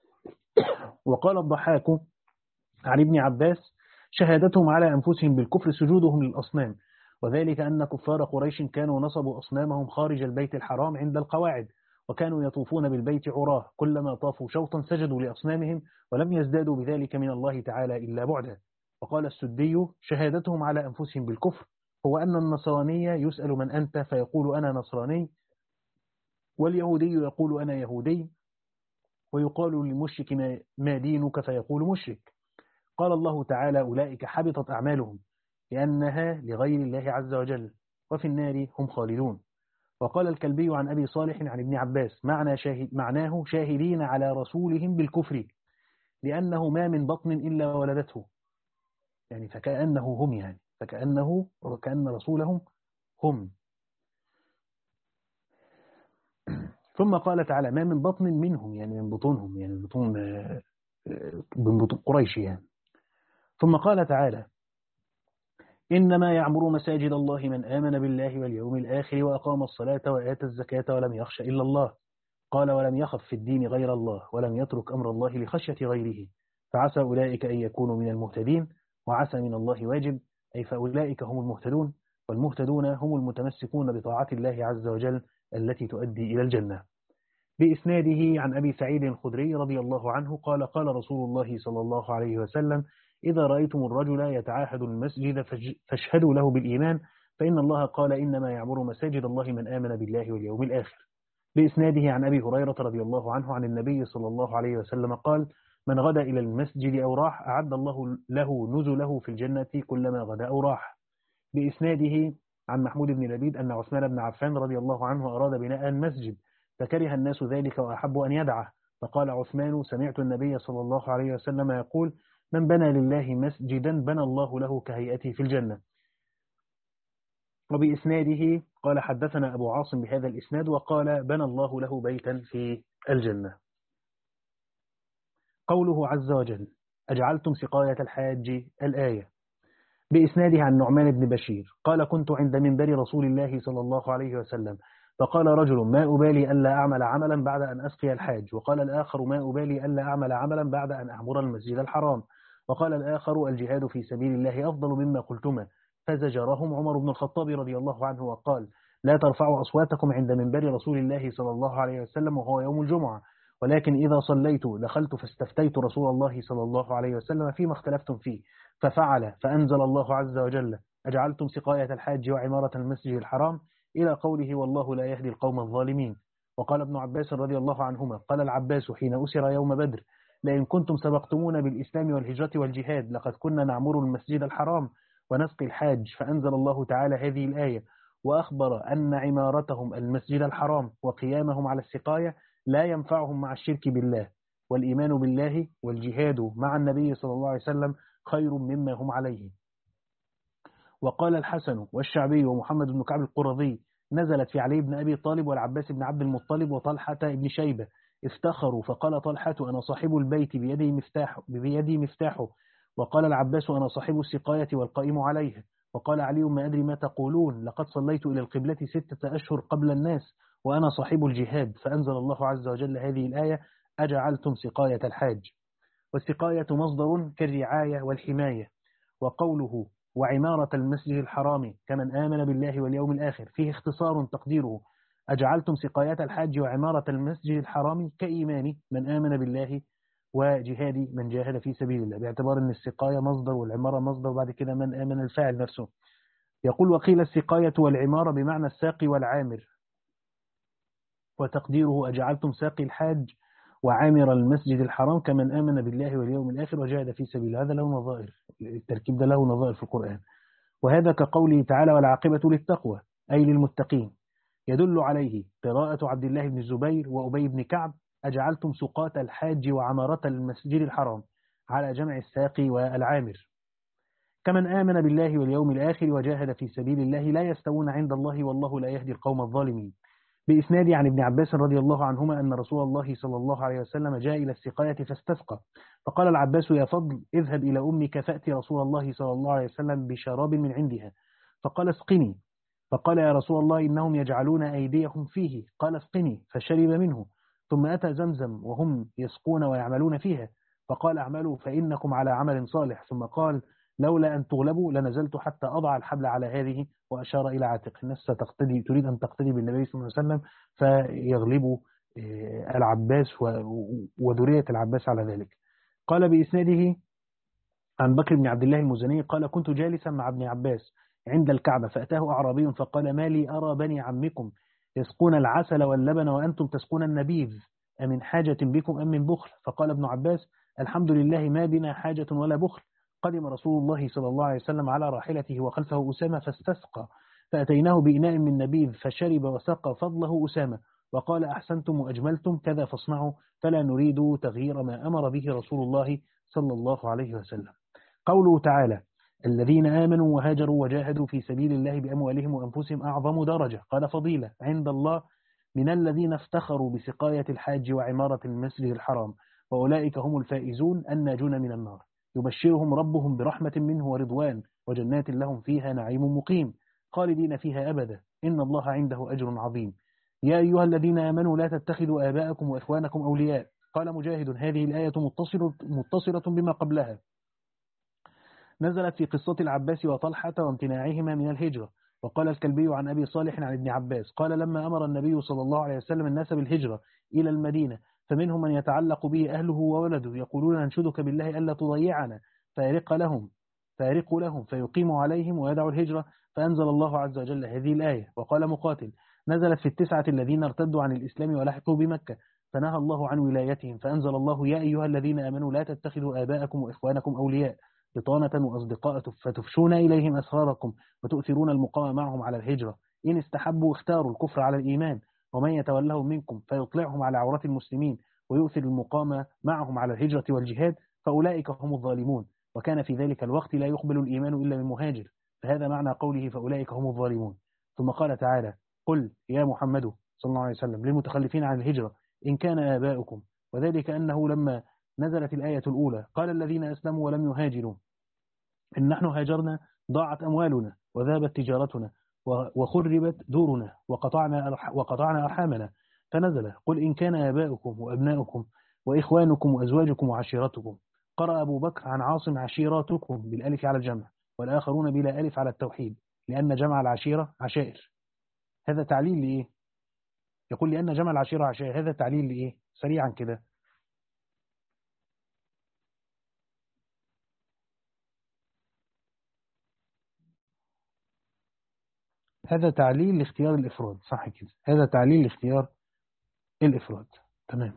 وقال الضحاك عن ابن عباس: شهادتهم على أنفسهم بالكفر سجودهم للأصنام، وذلك أن كفار قريش كانوا نصبوا أصنامهم خارج البيت الحرام عند القواعد، وكانوا يطوفون بالبيت عراه، كلما طافوا شوطا سجدوا لأصنامهم، ولم يزدادوا بذلك من الله تعالى إلا بعدا. وقال السدي: شهادتهم على أنفسهم بالكفر هو أن النصراني يسأل من أنت فيقول أنا نصراني، واليهودي يقول أنا يهودي، ويقال للمشرك ما دينك فيقول مشرك. قال الله تعالى: أولئك حبطت أعمالهم لأنها لغير الله عز وجل، وفي النار هم خالدون. وقال الكلبي عن أبي صالح عن ابن عباس معنى شاهد معناه شاهدين على رسولهم بالكفر لأنه ما من بطن إلا ولدته، يعني فكأنه هم يعني فكأنه وكأن رسولهم هم. ثم قال تعالى ما من بطن منهم، يعني من بطونهم، يعني من بطون من بطون قريش يعني. ثم قال تعالى إنما يعمر مساجد الله من آمن بالله واليوم الآخر وأقام الصلاة وآتى الزكاة ولم يخش إلا الله. قال ولم يخف في الدين غير الله ولم يترك أمر الله لخشية غيره، فعسى أولئك أن يكونوا من المهتدين، وعسى من الله واجب، أي فأولئك هم المهتدون، والمهتدون هم المتمسكون بطاعة الله عز وجل التي تؤدي إلى الجنة. بإسناده عن أبي سعيد الخدري رضي الله عنه قال قال رسول الله صلى الله عليه وسلم إذا رأيتم الرجل يتعاهد المسجد فاشهدوا له بالإيمان، فإن الله قال إنما يعمر مساجد الله من آمن بالله واليوم الآخر. بإسناده عن أبي هريرة رضي الله عنه عن النبي صلى الله عليه وسلم قال من غدا إلى المسجد أو راح أعد الله له نزله في الجنة كلما غدا أو راح. بإسناده عن محمود بن لبيد أن عثمان بن عفان رضي الله عنه أراد بناء المسجد فكره الناس ذلك وأحبوا أن يدعه، فقال عثمان سمعت النبي صلى الله عليه وسلم يقول من بنى لله مسجدا بنى الله له كهيئته في الجنة. وبإسناده قال حدثنا أبو عاصم بهذا الإسناد وقال بنى الله له بيتا في الجنة. قوله عز وجل أجعلتم سقاية الحاج الآية. بإسناده عن نعمان بن بشير قال كنت عند منبر رسول الله صلى الله عليه وسلم فقال رجل ما أبالي ألا أعمل عملا بعد أن أسقي الحاج، وقال الآخر ما أبالي ألا أعمل عملا بعد أن أعمر المسجد الحرام، وقال الآخر الجهاد في سبيل الله أفضل مما قلتما، فزجرهم عمر بن الخطاب رضي الله عنه وقال لا ترفعوا أصواتكم عند منبر رسول الله صلى الله عليه وسلم وهو يوم الجمعة، ولكن إذا صليت دخلت فاستفتيت رسول الله صلى الله عليه وسلم فيما اختلفتم فيه ففعل، فأنزل الله عز وجل أجعلتم سقاية الحاج وعمارة المسجد الحرام إلى قوله والله لا يهدي القوم الظالمين. وقال ابن عباس رضي الله عنهما قال العباس حين أسر يوم بدر لئن كنتم سبقتمونا بالإسلام والهجرة والجهاد لقد كنا نعمر المسجد الحرام ونسقي الحاج، فأنزل الله تعالى هذه الآية وأخبر أن عمارتهم المسجد الحرام وقيامهم على السقاية لا ينفعهم مع الشرك بالله، والإيمان بالله والجهاد مع النبي صلى الله عليه وسلم خير مما هم عليه. وقال الحسن والشعبي ومحمد بن كعب القرظي نزلت في علي بن أبي طالب والعباس بن عبد المطلب وطلحة بن شيبة افتخروا، فقال طلحة أنا صاحب البيت بيدي مفتاحه, بيدي مفتاحه وقال العباس أنا صاحب السقاية والقائم عليها، وقال علي ما أدري ما تقولون لقد صليت إلى القبلة ستة أشهر قبل الناس وأنا صاحب الجهاد، فأنزل الله عز وجل هذه الآية أجعلتم سقاية الحاج. والسقاية مصدر كالرعاية والحماية. وقوله وعمارة المسجد الحرام كمن آمن بالله واليوم الآخر فيه اختصار تقديره أجعلتم سقاية الحاج وعمارة المسجد الحرام كإيمان من آمن بالله وجهاد من جاهد في سبيل الله، باعتبار أن السقاية مصدر والعمارة مصدر وبعد كده من آمن الفاعل نفسه. يقول وقيل السقاية والعمارة بمعنى الساقي والعامر، وتقديره أجعلتم ساقي الحاج وعامر المسجد الحرام كمن آمن بالله واليوم الآخر وجاهد في سبيل. هذا له نظائر، التركيب ده له نظائر في القرآن. وهذا كقوله تعالى والعاقبة للتقوى أي للمتقين، يدل عليه قراءة عبد الله بن الزبير وأبي بن كعب أجعلتم سقاة الحاج وعمارة المسجد الحرام على جمع الساقي والعامر. كمن آمن بالله واليوم الآخر وجاهد في سبيل الله لا يستوون عند الله والله لا يهدي القوم الظالمين. بإسناد عن ابن عباس رضي الله عنهما أن رسول الله صلى الله عليه وسلم جاء إلى السقاية فاستسقى، فقال العباس يا فضل اذهب إلى أمك فأتي رسول الله صلى الله عليه وسلم بشراب من عندها، فقال اسقني، فقال يا رسول الله إنهم يجعلون أيديهم فيه، قال اسقني، فشرب منه، ثم أتى زمزم وهم يسقون ويعملون فيها، فقال اعملوا فإنكم على عمل صالح، ثم قال لولا أن تغلبوا لنزلت حتى أضع الحبل على هذه، وأشار إلى عاتق. الناس ستقتدي تريد أن تقتدي بالنبي صلى الله عليه وسلم فيغلبوا العباس وذرية العباس على ذلك. قال بإسناده عن بكر بن عبد الله المزني قال كنت جالسا مع ابن عباس عند الكعبة فأتاه أعرابي فقال ما لي أرى بني عمكم يسقون العسل واللبن وأنتم تسقون النبيذ أمن حاجة بكم أم من بخل؟ فقال ابن عباس الحمد لله ما بنا حاجة ولا بخل. قدم رسول الله صلى الله عليه وسلم على راحلته وخلفه أسامة فاستسقى، فأتيناه بإناء من نبيذ فشرب وسقى فضله أسامة وقال أحسنتم وأجملتم كذا فاصنعوا فلا نريد تغيير ما أمر به رسول الله صلى الله عليه وسلم. قوله تعالى الذين آمنوا وهاجروا وجاهدوا في سبيل الله بأموالهم وأنفسهم أعظم درجة قال فضيلة عند الله من الذين افتخروا بسقاية الحاج وعمارة المسجد الحرام وأولئك هم الفائزون الناجون من النار يبشرهم ربهم برحمة منه ورضوان وجنات لهم فيها نعيم مقيم خالدين فيها أبدا إن الله عنده أجر عظيم. يا أيها الذين آمنوا لا تتخذوا آباءكم وإخوانكم أولياء. قال مجاهد هذه الآية متصلة, متصلة بما قبلها، نزلت في قصة العباس وطلحة وامتناعهما من الهجرة. وقال الكلبي عن أبي صالح عن ابن عباس قال لما أمر النبي صلى الله عليه وسلم الناس بالهجرة إلى المدينة فمنهم من يتعلق به أهله وولده يقولون ننشدك بالله ألا تضيعنا فيرق لهم فيرق لهم فيقيم عليهم ويدعو الهجرة فأنزل الله عز وجل هذه الآية. وقال مقاتل نزلت في التسعة الذين ارتدوا عن الإسلام ولحقوا بمكة فنهى الله عن ولايتهم فأنزل الله يا أيها الذين آمنوا لا تتخذوا آباءكم وإخوانكم أولياء بطانة وأصدقاء فتفشون إليهم أسراركم وتؤثرون المقام معهم على الهجرة إن استحبوا اختاروا الكفر على الإيمان ومن يتولهم منكم فيطلعهم على عورات المسلمين ويؤثر المقام معهم على الهجرة والجهاد فأولئك هم الظالمون وكان في ذلك الوقت لا يقبل الإيمان إلا من مهاجر فهذا معنى قوله فأولئك هم الظالمون. ثم قال تعالى قل يا محمد صلى الله عليه وسلم للمتخلفين عن الهجرة إن كان آباؤكم وذلك أنه لما نزلت الآية الأولى قال الذين أسلموا ولم يهاجروا إن نحن هاجرنا ضاعت أموالنا وذابت تجارتنا وخربت دورنا وقطعنا وقطعنا أرحامنا فنزل قل إن كان آباؤكم وأبناؤكم وإخوانكم وأزواجكم وعشيرتكم. قرأ أبو بكر عن عاصم عشيراتكم بالألف على الجمع والآخرون بلا ألف على التوحيد لأن جمع العشيرة عشائر. هذا تعليل لإيه؟ يقول لأن جمع العشيرة عشائر هذا تعليل لإيه؟ سريعا كده هذا تعليل لاختيار الإفراد صح كده هذا تعليل لاختيار الإفراد تمام.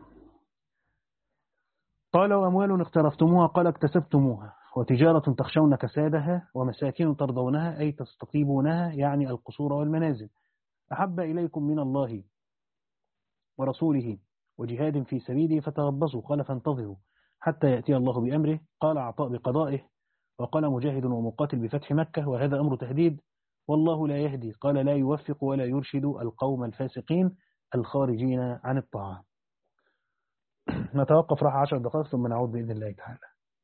قال وأموال اقترفتموها قال اكتسبتموها وتجارة تخشون كسادها ومساكن ترضونها أي تستطيبونها يعني القصور والمنازل أحب إليكم من الله ورسوله وجهاد في سبيله فتربصوا قال فانتظروا حتى يأتي الله بأمره قال عطاء بقضائه وقال مجاهد ومقاتل بفتح مكة وهذا أمر تهديد والله لا يهدي قال لا يوفق ولا يرشد القوم الفاسقين الخارجين عن الطاعة. نتوقف راح عشر دقائق ثم نعود بإذن الله تعالى.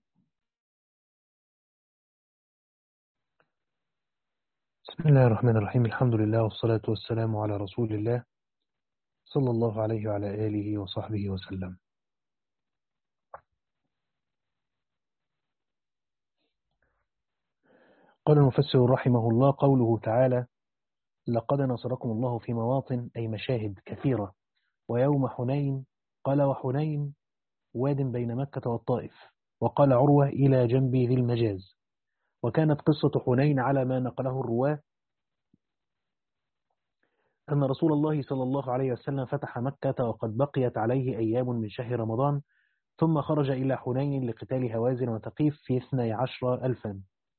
بسم الله الرحمن الرحيم الحمد لله والصلاة والسلام على رسول الله صلى الله عليه وعلى آله وصحبه وسلم. قال المفسر رحمه الله قوله تعالى لقد نصركم الله في مواطن أي مشاهد كثيرة ويوم حنين قال وحنين واد بين مكة والطائف وقال عروة إلى جنب ذي المجاز. وكانت قصة حنين على ما نقله الرواة أن رسول الله صلى الله عليه وسلم فتح مكة وقد بقيت عليه أيام من شهر رمضان ثم خرج إلى حنين لقتال هوازن وثقيف في اثني عشر ألفا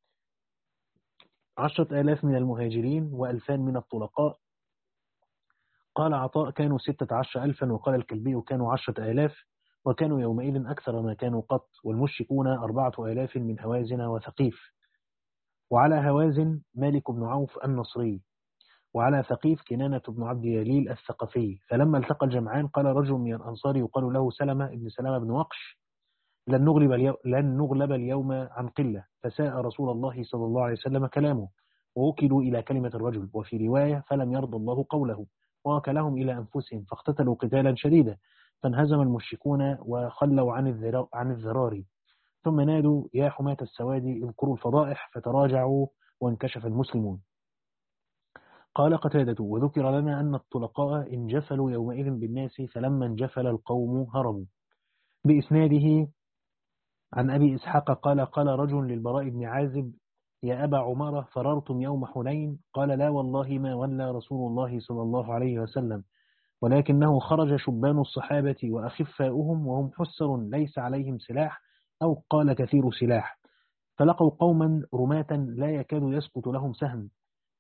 عشرة آلاف من المهاجرين وألفان من الطلقاء. قال عطاء كانوا ستة عشر ألفا وقال الكلبي كانوا عشرة آلاف وكانوا يومئذ أكثر ما كانوا قط والمشركون أربعة آلاف من هوازن وثقيف. وعلى هوازن مالك بن عوف النصري وعلى ثقيف كنانة بن عبد يليل الثقفي. فلما التقى الجمعان قال رجل من الأنصار يقال له سلمة ابن سلمة بن وقش لن نغلب, اليوم لن نغلب اليوم عن قلة فساء رسول الله صلى الله عليه وسلم كلامه ووكلوا إلى كلمة الرجل وفي رواية فلم يرضى الله قوله ووكلهم إلى أنفسهم فاقتتلوا قتالا شديدا فانهزم المشركون وخلوا عن عن الذرار ثم نادوا يا حماة السواد اذكروا الفضائح فتراجعوا وانكشف المسلمون. قال قتادة وذكر لنا أن الطلقاء انجفلوا يومئذ بالناس فلما انجفل القوم هربوا. بإسناده عن أبي إسحاق قال قال رجل للبراء بن عازب يا أبا عمارة فررتم يوم حنين قال لا والله ما ولى رسول الله صلى الله عليه وسلم ولكنه خرج شبان الصحابة وأخفاؤهم وهم حسر ليس عليهم سلاح أو قال كثير سلاح فلقوا قوما رماة لا يكاد يسقط لهم سهم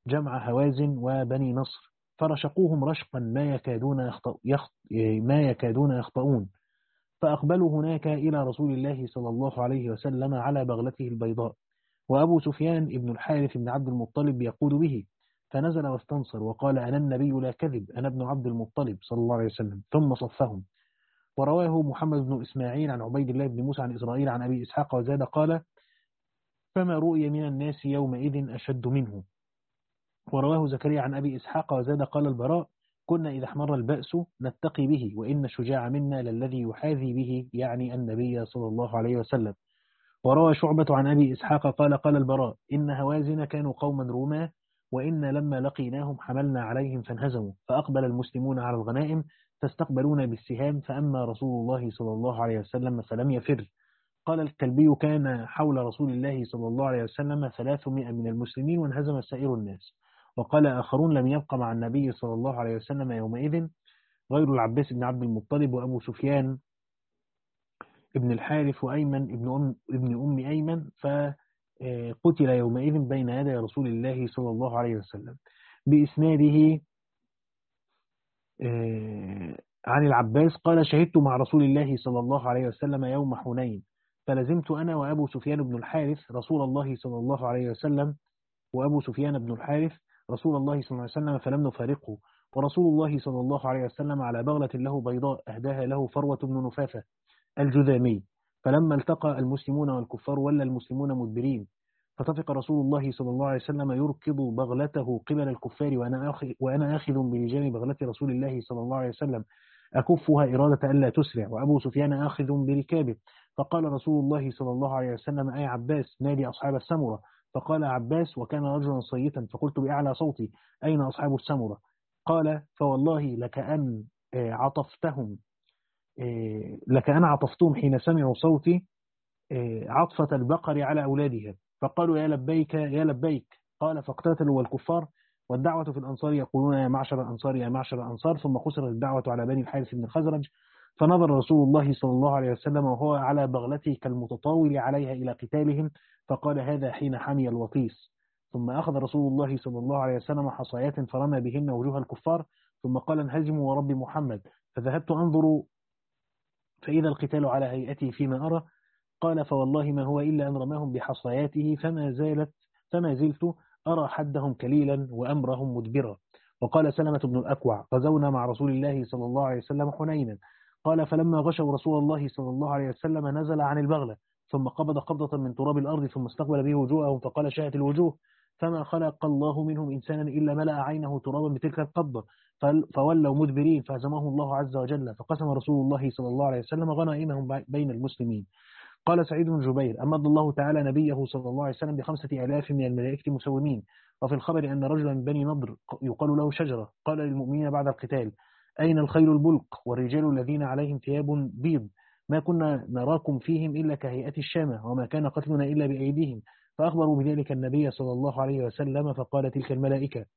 جمع هوازن وبني نصر، فرشقوهم رشقا ما يكادون يخطئ يخط ما يكادون يخطئون، فأقبلوا هناك إلى رسول الله صلى الله عليه وسلم على بغلته البيضاء، وأبو سفيان ابن الحارث بن عبد المطلب يقود به، فنزل واستنصر وقال: أنا النبي لا كذب، أنا ابن عبد المطلب صلى الله عليه وسلم، ثم صفهم. ورواه محمد بن إسماعيل عن عبيد الله بن موسى عن إسرائيل عن أبي إسحاق وزاد قال: فما رؤي من الناس يومئذ أشد منه. ورواه زكريا عن أبي إسحاق وزاد قال البراء: كنا إذا احمر البأس نتقي به، وإن الشجاع منا للذي يحاذي به، يعني النبي صلى الله عليه وسلم. وروى شعبة عن أبي إسحاق قال قال البراء: إن هوازن كانوا قوما روما، وإن لما لقيناهم حملنا عليهم فانهزموا، فأقبل المسلمون على الغنائم فاستقبلونا بالسهام، فأما رسول الله صلى الله عليه وسلم فلم يفر. قال الكلبي: كان حول رسول الله صلى الله عليه وسلم ثلاثمائة من المسلمين وانهزم سائر الناس. وقال آخرون: لم يبق مع النبي صلى الله عليه وسلم يومئذ غير العباس بن عبد المطلب وأبو سفيان ابن الحارث وأيمن ابن أم, ابن أم أيمن، فقتل يومئذ بين يدي رسول الله صلى الله عليه وسلم. بإسناده عن العباس قال: شهدت مع رسول الله صلى الله عليه وسلم يوم حنين، فلزمت أنا وأبو سفيان بن الحارث رسول الله صلى الله عليه وسلم وأبو سفيان بن الحارث رسول الله صلى الله عليه وسلم فلم نفارقه، ورسول الله صلى الله عليه وسلم على بغلة له بيضاء أهداها له فروة بن نفافة الجذامي. فلما التقى المسلمون والكفار ولى المسلمون مدبرين، فطفق رسول الله صلى الله عليه وسلم يركض بغلته قبل الكفار، وأنا آخذ, وأنا آخذ بلجام بغلة رسول الله صلى الله عليه وسلم أكفها إرادة ألا تسرع، وأبو سفيان آخذ بركابه. فقال رسول الله صلى الله عليه وسلم: أي عباس نادي أصحاب السمرة. فقال عباس وكان رجلا صيتا، فقلت بأعلى صوتي: أين أصحاب السمرة؟ قال: فوالله لكأن عطفتهم لكأن عطفتهم حين سمعوا صوتي عطفة البقر على أولادها، فقالوا: يا لبيك يا لبيك. قال: فاقتتلوا والكفار والدعوة في الأنصار يقولون: يا معشر الأنصار يا معشر الأنصار. ثم خسرت الدعوة على بني الحارث بن الخزرج، فنظر رسول الله صلى الله عليه وسلم وهو على بغلته كالمتطاول عليها إلى قتالهم، فقال: هذا حين حمي الوطيس. ثم أخذ رسول الله صلى الله عليه وسلم حصيات فرمى بهن وجوه الكفار، ثم قال: انهزموا ورب محمد. فذهبت أنظر فإذا القتال على هيئته فيما أرى. قال: فوالله ما هو إلا أن رماهم بحصياته، فما زالت فما زلت أرى حدهم كليلا وأمرهم مدبرا. وقال سلمة بن الأكوع: غزونا مع رسول الله صلى الله عليه وسلم حنينا. قال: فلما غشوا رسول الله صلى الله عليه وسلم نزل عن البغلة، ثم قبض قبضة من تراب الأرض، ثم استقبل به وجوههم، فقال: شاءت الوجوه، فما خلق الله منهم إنسانا إلا ملأ عينه ترابا بتلك القبضة، فولوا مدبرين، فهزمهم الله عز وجل. فقسم رسول الله صلى الله عليه وسلم غنائمهم بين المسلمين. قال سعيد بن جبير: أمد الله تعالى نبيه صلى الله عليه وسلم بخمسة آلاف من الملائكة مسومين. وفي الخبر أن رجلا من بني نضر يقال له شجرة قال للمؤمنين بعد القتال: أين الخيل البلق والرجال الذين عليهم ثياب بيض؟ ما كنا نراكم فيهم إلا كهيئة الشامة، وما كان قتلنا إلا بأيديهم. فأخبروا بذلك النبي صلى الله عليه وسلم، فقال تلك الملائكة.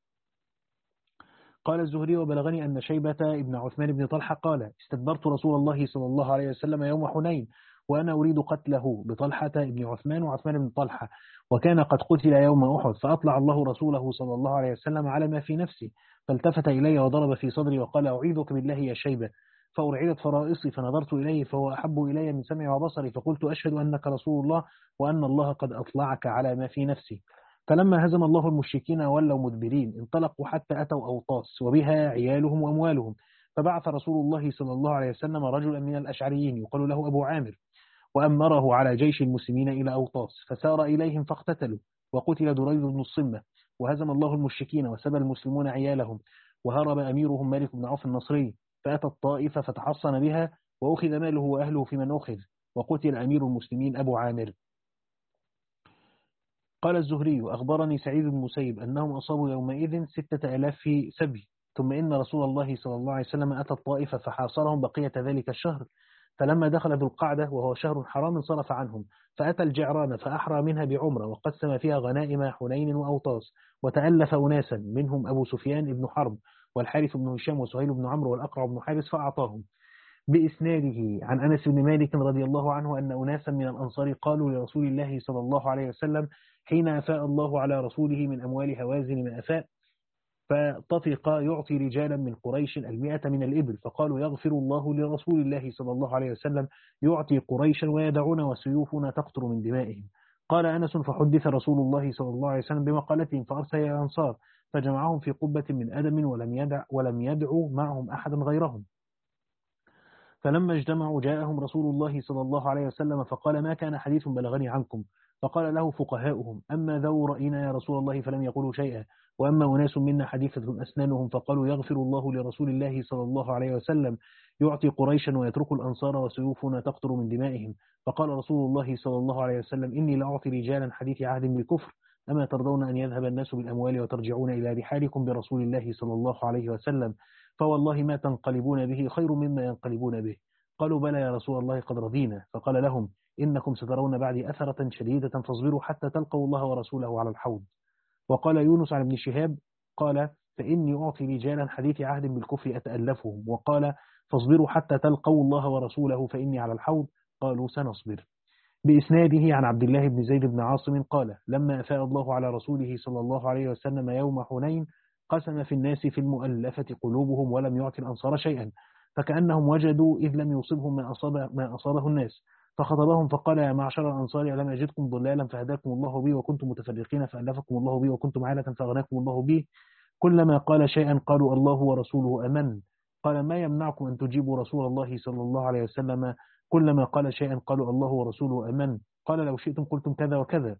قال الزهري: وبلغني أن شيبة ابن عثمان بن طلحة قال: استدبرت رسول الله صلى الله عليه وسلم يوم حنين، وأنا أريد قتله بطلحة ابن عثمان وعثمان بن طلحة، وكان قد قتل يوم أحد، فأطلع الله رسوله صلى الله عليه وسلم على ما في نفسي، فالتفت إلي وضرب في صدري وقال: أعيذك بالله يا شيبة. فأرعدت فرائصي، فنظرت إليه فهو أحب إلي من سمعي وبصري، فقلت: أشهد أنك رسول الله وأن الله قد أطلعك على ما في نفسي. فلما هزم الله المشركين ولوا مدبرين، انطلقوا حتى أتوا أوطاس وبها عيالهم وأموالهم، فبعث رسول الله صلى الله عليه وسلم رجلا من الأشعريين يقال له أبو عامر، وأمره على جيش المسلمين إلى أوطاس، فسار إليهم فاقتتلوا، وقتل دريد بن الصمة، وهزم الله المشركين وسبى المسلمون عيالهم، وهرب أميرهم مالك بن عوف النصري، فأتى الطائف فتحصن بها، وأخذ ماله وأهله في من أخذ، وقتل أمير المسلمين أبو عامر. قال الزهري: أخبرني سعيد بن مسيب أنهم أصابوا يومئذ ستة آلاف في سبي، ثم إن رسول الله صلى الله عليه وسلم أتى الطائفة فحاصرهم بقية ذلك الشهر، فلما دخل ذو القعدة وهو شهر حرام انصرف عنهم، فأتى الجعران فأحرى منها بعمرة، وقسم فيها غنائم حنين وأوطاس، وتألف أناسا منهم أبو سفيان بن حرب والحارث بن هشام وسهيل بن عمرو والأقرع بن حارث فأعطاهم. بإسناده عن أنس بن مالك رضي الله عنه أن أناسا من الأنصار قالوا لرسول الله صلى الله عليه وسلم حين أفاء الله على رسوله من أموال هوازن ما أفاء، فطفق يعطي رجالا من قريش المئة من الإبل، فقالوا يغفر الله لرسول الله صلى الله عليه وسلم يعطي قريشا ويدعون وسيوفنا تقطر من دمائهم. قال أنس فحدث رسول الله صلى الله عليه وسلم بمقالتهم فأرسل إلى الأنصار فجمعهم في قبة من أدم ولم يدع ولم يدعوا معهم أحدا غيرهم. فلما اجتمعوا جاءهم رسول الله صلى الله عليه وسلم فقال ما كان حديث بلغني عنكم؟ فقال له فقهاؤهم أما ذو رأينا يا رسول الله فلم يقولوا شيئا، وأما أناس منا حديثة أسنانهم فقالوا يغفر الله لرسول الله صلى الله عليه وسلم يعطي قريشا ويترك الأنصار وسيوفنا تقطر من دمائهم. فقال رسول الله صلى الله عليه وسلم إني لأعطي رجالا حديث عهد بالكفر، أما ترضون أن يذهب الناس بالأموال وترجعون إلى رحالكم برسول الله صلى الله عليه وسلم، فوالله ما تنقلبون به خير مما ينقلبون به. قالوا بلى يا رسول الله قد رضينا. فقال لهم إنكم سترون بعدي أثرة شديدة فاصبروا حتى تلقوا الله ورسوله على الحوض. وقال يونس عن ابن شهاب قال فإني أعطي رجالا حديث عهد بالكفر أتألفهم. وقال فاصبروا حتى تلقوا الله ورسوله فإني على الحوض. قالوا سنصبر. بإسناده عن عبد الله بن زيد بن عاصم قال لما أفاء الله على رسوله صلى الله عليه وسلم يوم حنين قسم في الناس في المؤلفة قلوبهم ولم يعطي الأنصار شيئا، فكأنهم وجدوا إذ لم يصبهم ما أصاب ما أصابه الناس، فخطبهم فقال يا معشر الأنصار ألم أجدكم ضلالا فهداكم الله بي، وكنتم متفرقين فألفكم الله بي، وكنتم عالة فأغناكم الله بي. كلما قال شيئا قالوا الله ورسوله أمن. قال ما يمنعكم أن تجيبوا رسول الله صلى الله عليه وسلم؟ كلما قال شيئا قالوا الله ورسوله أمن. قال لو شئتم قلتم كذا وكذا.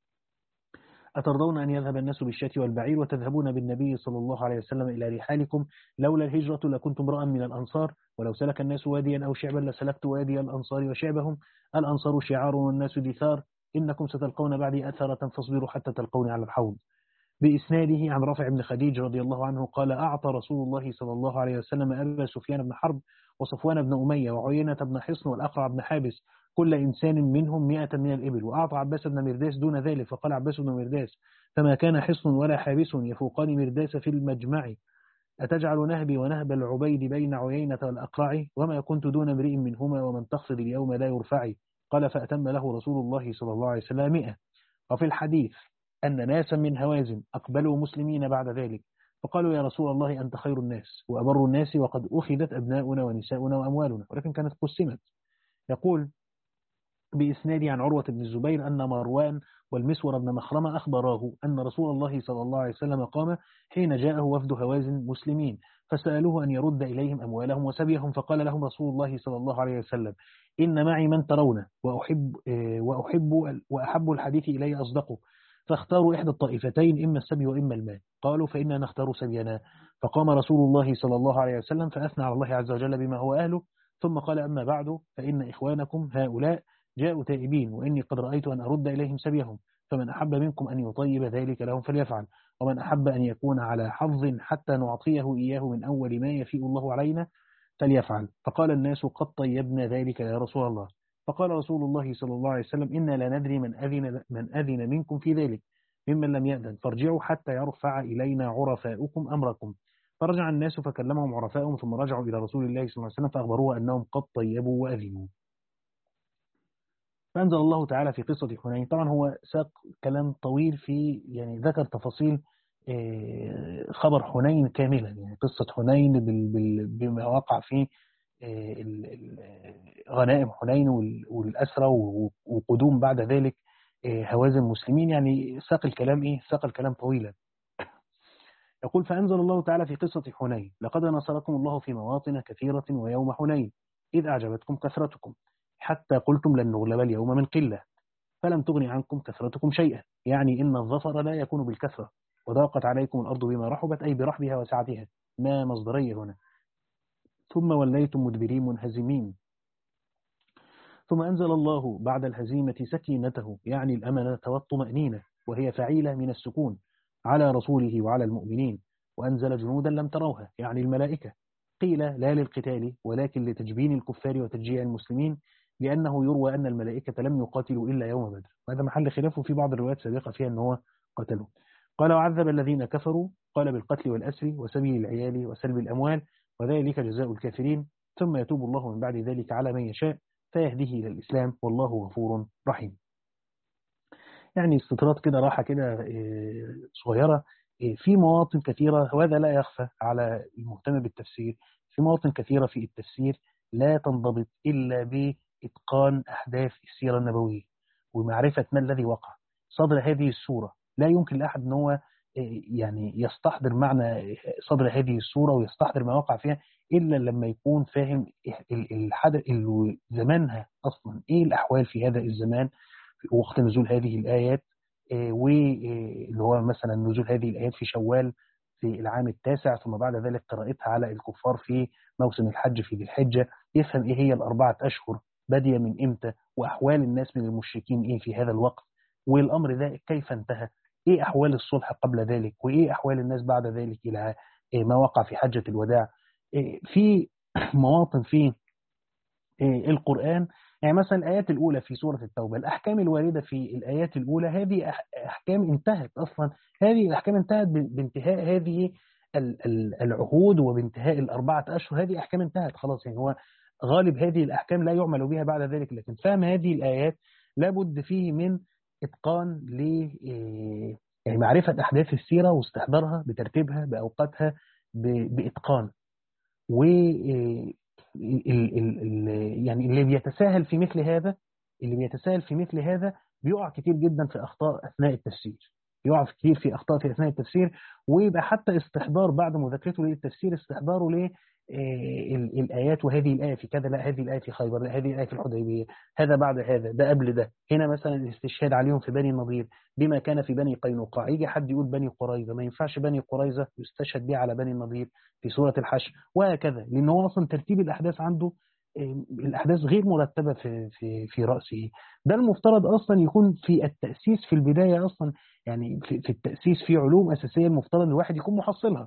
أترضون أن يذهب الناس بالشاة والبعير وتذهبون بالنبي صلى الله عليه وسلم إلى رحالكم؟ لولا الهجرة لكنتم امرأ من الأنصار، ولو سلك الناس واديا أو شعبا لسلكت وادي الأنصار وشعبهم. الأنصار شعار والناس دثار، إنكم ستلقون بعدي أثرة فاصبروا حتى تلقوني على الحوض. بإسناده عن رافع بن خديج رضي الله عنه قال أعطى رسول الله صلى الله عليه وسلم أبا سفيان بن حرب وصفوان بن أمية وعيينة بن حصن والأقرع بن حابس كل إنسان منهم مئة من الإبل، وأعطى عباس بن مرداس دون ذلك، فقال عباس بن مرداس فما كان حصن ولا حابس يفوقان مرداس في المجمع، أتجعل نهبي ونهب العبيد بين عيينة والأقرع؟ وما كنت دون امرئ منهما ومن تقصد اليوم لا يرفعي. قال فأتم له رسول الله صلى الله عليه وسلم مئة. وفي الحديث أن ناسا من هوازن أقبلوا مسلمين بعد ذلك فقالوا يا رسول الله أنت خير الناس وأبر الناس وقد أخذت أبناؤنا ونساؤنا وأموالنا، ولكن كانت قسمت. يقول بإسنادي عن عروة بن الزبير أن مروان والمسور بن مخرمة أخبراه أن رسول الله صلى الله عليه وسلم قام حين جاءه وفد هوازن مسلمين فسألوه أن يرد إليهم أموالهم وسبيهم، فقال لهم رسول الله صلى الله عليه وسلم إن معي من ترون وأحب, وأحب, وأحب الحديث إلي أصدقه، فاختاروا إحدى الطائفتين إما السبي وإما المال. قالوا فإنا نختار سبينا. فقام رسول الله صلى الله عليه وسلم فأثنى على الله عز وجل بما هو أهله، ثم قال أما بعد فإن إخوانكم هؤلاء جاءوا تائبين، وإني قد رأيت أن أرد إليهم سبيهم، فمن أحب منكم أن يطيب ذلك لهم فليفعل، ومن أحب أن يكون على حظ حتى نعطيه إياه من أول ما يفيء الله علينا فليفعل. فقال الناس قد طيبنا ذلك يا رسول الله. فقال رسول الله صلى الله عليه وسلم إنا لا ندري من أذن, من أذن منكم في ذلك ممن لم يأذن، فارجعوا حتى يرفع إلينا عرفاؤكم أمركم. فرجع الناس فكلمهم عرفاؤهم ثم رجعوا إلى رسول الله صلى الله عليه وسلم فأخبروه أنهم قد طيبوا وأذنوا. فأنزل الله تعالى في قصة حنين. طبعا هو ساق كلام طويل في يعني ذكر تفاصيل خبر حنين كاملا، يعني قصة حنين بما وقع فيه غنائم حنين والأسرى وقدوم بعد ذلك هوازن المسلمين، يعني ساق الكلام إيه ساق الكلام طويلا. يقول فأنزل الله تعالى في قصة حنين لقد نصركم الله في مواطن كثيرة ويوم حنين إذ أعجبتكم كثرتكم حتى قلتم لن نغلب اليوم من قلة فلم تغن عنكم كثرتكم شيئا، يعني إن الظفر لا يكون بالكثرة، وضاقت عليكم الأرض بما رحبت أي برحبها وسعتها، ما مصدرية هنا، ثم وليتم مدبرين منهزمين. ثم أنزل الله بعد الهزيمة سكينته، يعني الأمنة والطمأنينة، وهي فعيلة من السكون على رسوله وعلى المؤمنين، وأنزل جنودا لم تروها، يعني الملائكة، قيل لا للقتال ولكن لتجبين الكفار وتشجيع المسلمين، لأنه يروى أن الملائكة لم يقاتلوا إلا يوم بدر، وهذا محل خلافه في بعض الروايات السابقة فيها أنه قتلوا. قال وعذب الذين كفروا، قال بالقتل والأسر وسبي العيال وسلب الأموال، وذلك جزاء الكافرين. ثم يتوب الله من بعد ذلك على من يشاء فيهديه إلى الإسلام والله غفور رحيم. يعني استطراد كده راحة كده إيه، صغيرة إيه، في مواطن كثيرة، وهذا لا يخفى على المهتم بالتفسير، في مواطن كثيرة في التفسير لا تنضبط إلا بإتقان أحداث السيرة النبوية ومعرفة ما الذي وقع. صدر هذه السورة لا يمكن لأحد أن هو إيه، يعني يستحضر معنى صدر هذه السورة ويستحضر ما وقع فيها إلا لما يكون فاهم الحدث اللي زمانها أصلا، إيه الأحوال في هذا الزمان وقت نزول هذه الآيات، واللي هو مثلا نزول هذه الآيات في شوال في العام التاسع، ثم بعد ذلك قراءتها على الكفار في موسم الحج في ذي الحجة، يفهم إيه هي الأربعة أشهر بادية من إمتى، وأحوال الناس من المشركين إيه في هذا الوقت، والأمر ده كيف انتهى، إيه أحوال الصلح قبل ذلك، وإيه أحوال الناس بعد ذلك إلى ما وقع في حجة الوداع. في مواطن في القرآن، يعني مثلا الآيات الأولى في سورة التوبة، الأحكام الواردة في الآيات الأولى هذه أحكام انتهت أصلا، هذه الأحكام انتهت بانتهاء هذه العهود وبانتهاء الأربعة أشهر، هذه أحكام انتهت خلاص. يعني هو غالب هذه الأحكام لا يعمل بها بعد ذلك، لكن فهم هذه الآيات لابد فيه من إتقان ل يعني معرفة أحداث السيرة واستحضارها بترتيبها بأوقاتها بإتقان. و ال ال ال يعني اللي بيتساهل في مثل هذا اللي بيتساهل في مثل هذا بيقع كتير جدا في أخطاء أثناء التفسير، يقع كتير في أخطاء في أثناء التفسير، ويبقى حتى استحضار بعد مذاكرته للتفسير استحضاره ل الآيات، وهذه الآية في كذا، لا هذه الآية في خيبر، لا هذه الآية في الحديبية، هذا بعد هذا، ده قبل ده، هنا مثلا الاستشهاد عليهم في بني النضير بما كان في بني قينقاع، يجي حد يقول بني قريظة ما ينفعش بني قريظة يستشهد به على بني النضير في سورة الحشر، وهكذا، لأن هو أصلا ترتيب الأحداث عنده الأحداث غير مرتبة في في في رأسه. ده المفترض أصلا يكون في التأسيس في البداية أصلا، يعني في, في التأسيس في علوم أساسية المفترض الواحد يكون محصلها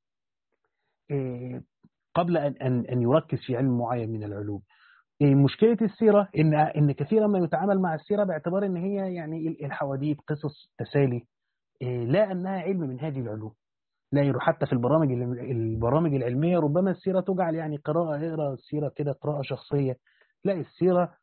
قبل أن أن أن يركز في علم معين من العلوم. مشكلة السيرة إن إن كثيرا ما يتعامل مع السيرة باعتبار إن هي يعني الحواديت قصص تسالي، لا أنها علم من هذه العلوم. لا حتى في البرامج البرامج العلمية ربما السيرة تجعل يعني قراءة، اقرا السيرة كده قراءة شخصية، لا السيرة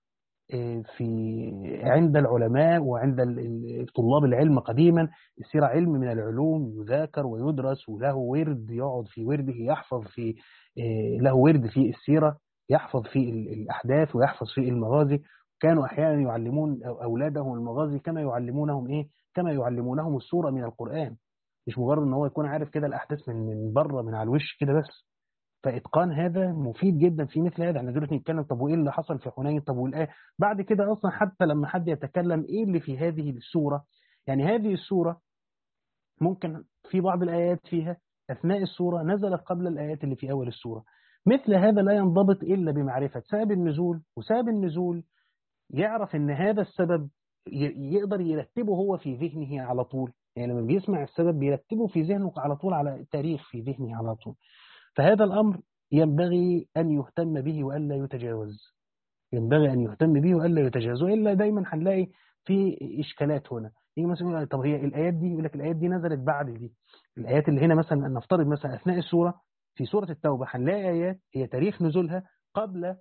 في عند العلماء وعند طلاب العلم قديما السيرة علم من العلوم يذاكر ويدرس، وله ورد يقعد في ورده يحفظ في له ورد في السيرة يحفظ في الأحداث ويحفظ في المغازي. كانوا أحيانا يعلمون أولادهم المغازي كما يعلمونهم إيه كما يعلمونهم السورة من القرآن، مش مجرد ان هو يكون عارف كده الاحداث من من بره من على الوش كده بس. فاتقان هذا مفيد جدا في مثل هذا. احنا دلوقتي نتكلم طب وايه اللي حصل في حنين، طب والايه بعد كده اصلا، حتى لما حد يتكلم ايه اللي في هذه السوره، يعني هذه السوره ممكن في بعض الايات فيها اثناء السوره نزلت قبل الايات اللي في اول السوره. مثل هذا لا ينضبط الا بمعرفه سبب النزول، وسبب النزول يعرف ان هذا السبب يقدر يرتبه هو في ذهنه على طول، يعني لما بيسمع السبب بيرتبه في ذهنه على طول على التاريخ في ذهنه على طول. فهذا الأمر ينبغي أن يهتم به وألا يتجاوز، ينبغي أن يهتم به وألا يتجاوز، وإلا دايما هنلاقي في إشكالات هنا. يجي مثلا طب هي الآيات دي يقول لك الآيات دي نزلت بعد دي، الآيات اللي هنا مثلا نفترض مثلا أثناء السورة في سورة التوبة هنلاقي آيات هي تاريخ نزولها قبل